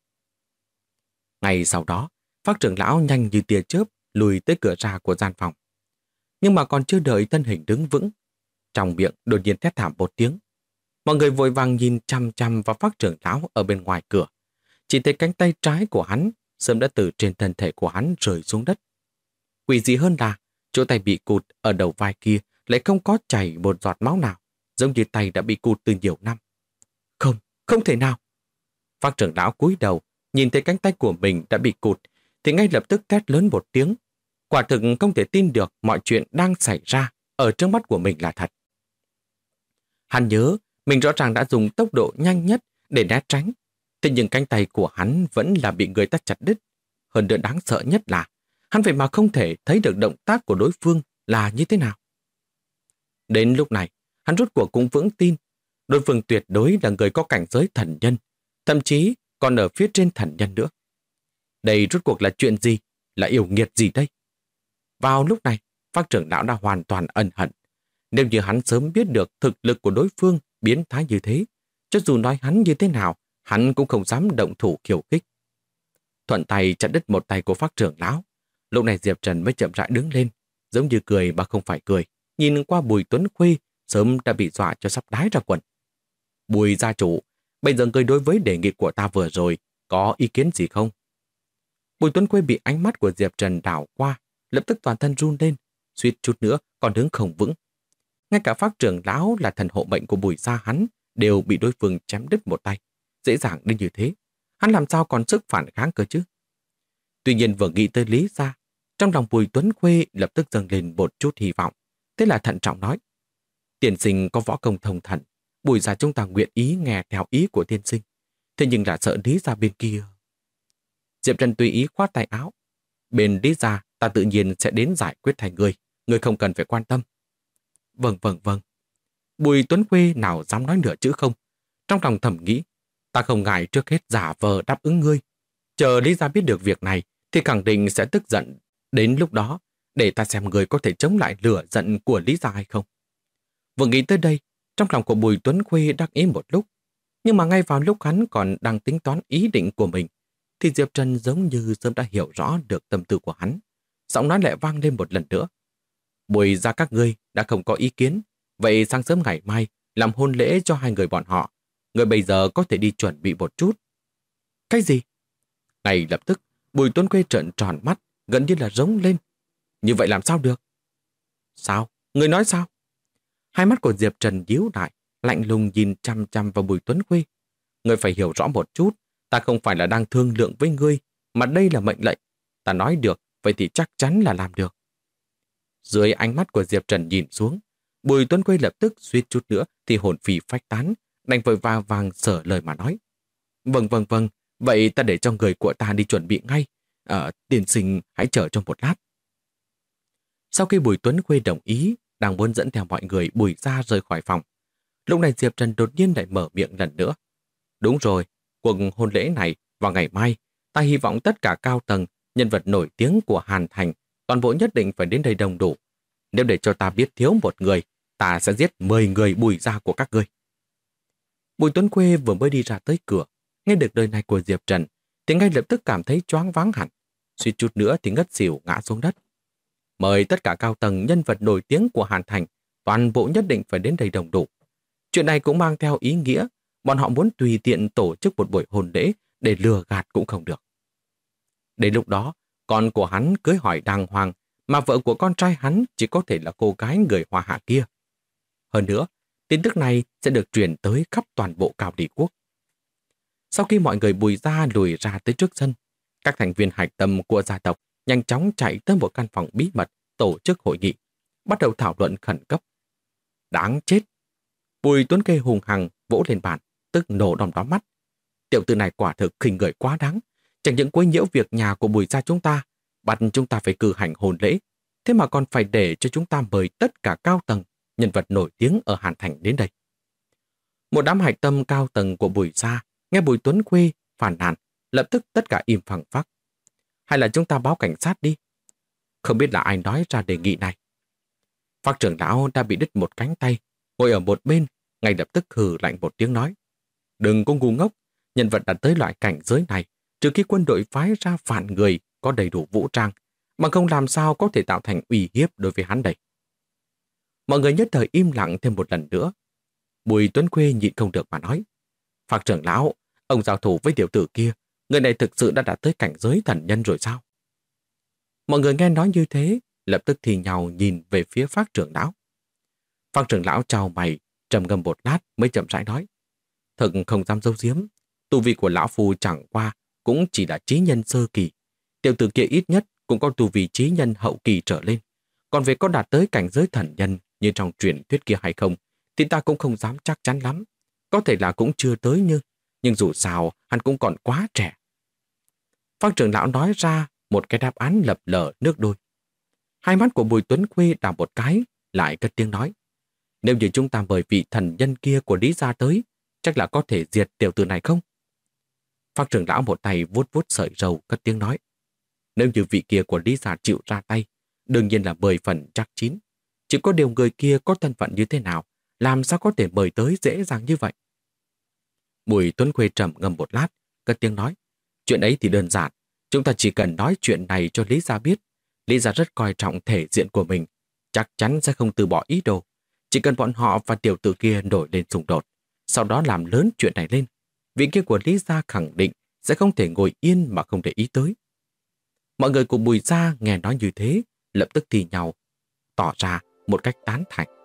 Speaker 1: Ngay sau đó, Phác trưởng lão nhanh như tia chớp lùi tới cửa ra của gian phòng. Nhưng mà còn chưa đợi thân hình đứng vững, trong miệng đột nhiên thét thảm một tiếng. Mọi người vội vàng nhìn chăm chăm vào Phác trưởng lão ở bên ngoài cửa. Chỉ thấy cánh tay trái của hắn sớm đã từ trên thân thể của hắn rơi xuống đất. Quỷ dị hơn là chỗ tay bị cụt ở đầu vai kia lại không có chảy một giọt máu nào, giống như tay đã bị cụt từ nhiều năm. Không, không thể nào. Phác trưởng lão cúi đầu, nhìn thấy cánh tay của mình đã bị cụt, thì ngay lập tức thét lớn một tiếng. Quả thực không thể tin được mọi chuyện đang xảy ra ở trước mắt của mình là thật. Hắn nhớ mình rõ ràng đã dùng tốc độ nhanh nhất để né tránh, thế nhưng cánh tay của hắn vẫn là bị người ta chặt đứt. Hơn nữa đáng sợ nhất là hắn vậy mà không thể thấy được động tác của đối phương là như thế nào. Đến lúc này, hắn rốt cuộc cũng vững tin đối phương tuyệt đối là người có cảnh giới thần nhân, thậm chí còn ở phía trên thần nhân nữa. Đây rốt cuộc là chuyện gì? Là yêu nghiệt gì đây? Vào lúc này, Phác trưởng lão đã hoàn toàn ân hận. Nếu như hắn sớm biết được thực lực của đối phương biến thái như thế, cho dù nói hắn như thế nào, hắn cũng không dám động thủ khiêu khích. Thuận tay chặt đứt một tay của Phác trưởng lão. Lúc này Diệp Trần mới chậm rãi đứng lên, giống như cười mà không phải cười. Nhìn qua Bùi Tuấn Khuê, sớm đã bị dọa cho sắp đái ra quần. Bùi gia chủ, bây giờ người đối với đề nghị của ta vừa rồi, có ý kiến gì không? Bùi Tuấn Khuê bị ánh mắt của Diệp Trần đảo qua, lập tức toàn thân run lên, suýt chút nữa còn đứng không vững. Ngay cả Phác trưởng lão là thần hộ mệnh của Bùi gia hắn đều bị đối phương chém đứt một tay. Dễ dàng đến như thế, hắn làm sao còn sức phản kháng cơ chứ? Tuy nhiên vừa nghĩ tới lý ra, trong lòng Bùi Tuấn Khuê lập tức dâng lên một chút hy vọng. Thế là thận trọng nói, tiên sinh có võ công thông thần, Bùi gia chúng ta nguyện ý nghe theo ý của tiên sinh. Thế nhưng là sợ lý gia bên kia. Diệp Trần tùy ý khoát tay áo. Bên lý gia ta tự nhiên sẽ đến giải quyết thành người không cần phải quan tâm. Vâng. Bùi Tuấn Khuê nào dám nói nửa chữ không. Trong lòng thầm nghĩ, ta không ngại trước hết giả vờ đáp ứng ngươi. Chờ lý gia biết được việc này thì khẳng định sẽ tức giận. Đến lúc đó, để ta xem người có thể chống lại lửa giận của lý gia hay không. Vừa nghĩ tới đây, trong lòng của Bùi Tuấn Khuê đắc ý một lúc. Nhưng mà ngay vào lúc hắn còn đang tính toán ý định của mình, thì Diệp Trần giống như sớm đã hiểu rõ được tâm tư của hắn. Giọng nói lại vang lên một lần nữa. Bùi gia các ngươi đã không có ý kiến, vậy sáng sớm ngày mai làm hôn lễ cho 2 người bọn họ. Người bây giờ có thể đi chuẩn bị một chút. Cái gì? Ngay lập tức, Bùi Tuấn Khuê trợn tròn mắt, gần như là rống lên. Như vậy làm sao được? Sao? Người nói sao? Hai mắt của Diệp Trần díu lại, lạnh lùng nhìn chăm chăm vào Bùi Tuấn Khuê. Ngươi phải hiểu rõ một chút, ta không phải là đang thương lượng với ngươi, mà đây là mệnh lệnh. Ta nói được, vậy thì chắc chắn là làm được. Dưới ánh mắt của Diệp Trần nhìn xuống, Bùi Tuấn Khuê lập tức suýt chút nữa thì hồn phì phách tán, đành vội vàng sở lời mà nói. Vâng, vậy ta để cho người của ta đi chuẩn bị ngay. Tiên sinh hãy chờ trong một lát. Sau khi Bùi Tuấn Khuê đồng ý, đang muốn dẫn theo mọi người Bùi gia rời khỏi phòng, lúc này Diệp Trần đột nhiên lại mở miệng lần nữa. Đúng rồi, cuộc hôn lễ này vào ngày mai, ta hy vọng tất cả cao tầng, nhân vật nổi tiếng của Hàn Thành, toàn bộ nhất định phải đến đây đông đủ. Nếu để cho ta biết thiếu một người, ta sẽ giết 10 người Bùi gia của các ngươi. Bùi Tuấn Khuê vừa mới đi ra tới cửa, nghe được lời này của Diệp Trần, thì ngay lập tức cảm thấy choáng váng hẳn, suýt chút nữa thì ngất xỉu ngã xuống đất. Mời tất cả cao tầng nhân vật nổi tiếng của Hàn Thành, toàn bộ nhất định phải đến đây đông đủ. Chuyện này cũng mang theo ý nghĩa, bọn họ muốn tùy tiện tổ chức một buổi hôn lễ để lừa gạt cũng không được. Đến lúc đó, Con của hắn cưới hỏi đàng hoàng, mà vợ của con trai hắn chỉ có thể là cô gái người Hoa Hạ kia. Hơn nữa, tin tức này sẽ được truyền tới khắp toàn bộ Cao Ly quốc. Sau khi mọi người Bùi gia lùi ra tới trước sân, các thành viên hạch tâm của gia tộc nhanh chóng chạy tới một căn phòng bí mật tổ chức hội nghị, bắt đầu thảo luận khẩn cấp. Đáng chết! Bùi Tuấn Khê hùng hằng vỗ lên bàn, tức nổ đom đóm mắt. Tiểu tử này quả thực khinh người quá đáng, chẳng những quấy nhiễu việc nhà của Bùi gia chúng ta, bắt chúng ta phải cử hành hôn lễ, thế mà còn phải để cho chúng ta mời tất cả cao tầng, nhân vật nổi tiếng ở Hàn Thành đến đây. Một đám hạch tâm cao tầng của Bùi gia nghe Bùi Tuấn Khê phản nàn, lập tức tất cả im phăng phắc. Hay là chúng ta báo cảnh sát đi? Không biết là ai nói ra đề nghị này. Phác trưởng lão đã bị đứt một cánh tay, ngồi ở một bên, ngay lập tức hừ lạnh một tiếng nói. Đừng có ngu ngốc, nhân vật đã tới loại cảnh giới này, trừ khi quân đội phái ra phản người có đầy đủ vũ trang, mà không làm sao có thể tạo thành uy hiếp đối với hắn đây. Mọi người nhất thời im lặng thêm một lần nữa. Bùi Tuấn Khê nhịn không được mà nói. Phác trưởng lão, ông giao thủ với tiểu tử kia, người này thực sự đã đạt tới cảnh giới thần nhân rồi sao? Mọi người nghe nói như thế, lập tức thì nhau nhìn về phía Phác trưởng lão. Phác trưởng lão chau mày, trầm ngâm một lát mới chậm rãi nói. Thực không dám giấu giếm, tu vi của lão phu chẳng qua cũng chỉ là chí nhân sơ kỳ. Tiểu tử kia ít nhất cũng có tu vi chí nhân hậu kỳ trở lên. Còn về có đạt tới cảnh giới thần nhân như trong truyền thuyết kia hay không, thì ta cũng không dám chắc chắn lắm. Có thể là cũng chưa tới nhưng dù sao hắn cũng còn quá trẻ. Phác trưởng lão nói ra một cái đáp án lập lờ nước đôi. Hai mắt của Bùi Tuấn Khê đảo một cái, lại cất tiếng nói. Nếu như chúng ta mời vị thần nhân kia của Lý gia tới, chắc là có thể diệt tiểu tử này không? Phác trưởng lão một tay vuốt vuốt sợi râu cất tiếng nói. Nếu như vị kia của Lý gia chịu ra tay, đương nhiên là 10 phần chắc chín. Chỉ có điều người kia có thân phận như thế nào, làm sao có thể mời tới dễ dàng như vậy? Bùi Tuấn Khê trầm ngâm một lát, cất tiếng nói. Chuyện ấy thì đơn giản, chúng ta chỉ cần nói chuyện này cho Lý gia biết. Lý gia rất coi trọng thể diện của mình, chắc chắn sẽ không từ bỏ ý đồ. Chỉ cần bọn họ và tiểu tử kia nổi lên xung đột, sau đó làm lớn chuyện này lên, vị kia của Lý gia khẳng định sẽ không thể ngồi yên mà không để ý tới. Mọi người của Bùi gia nghe nói như thế, lập tức thì nhau, tỏ ra một cách tán thành.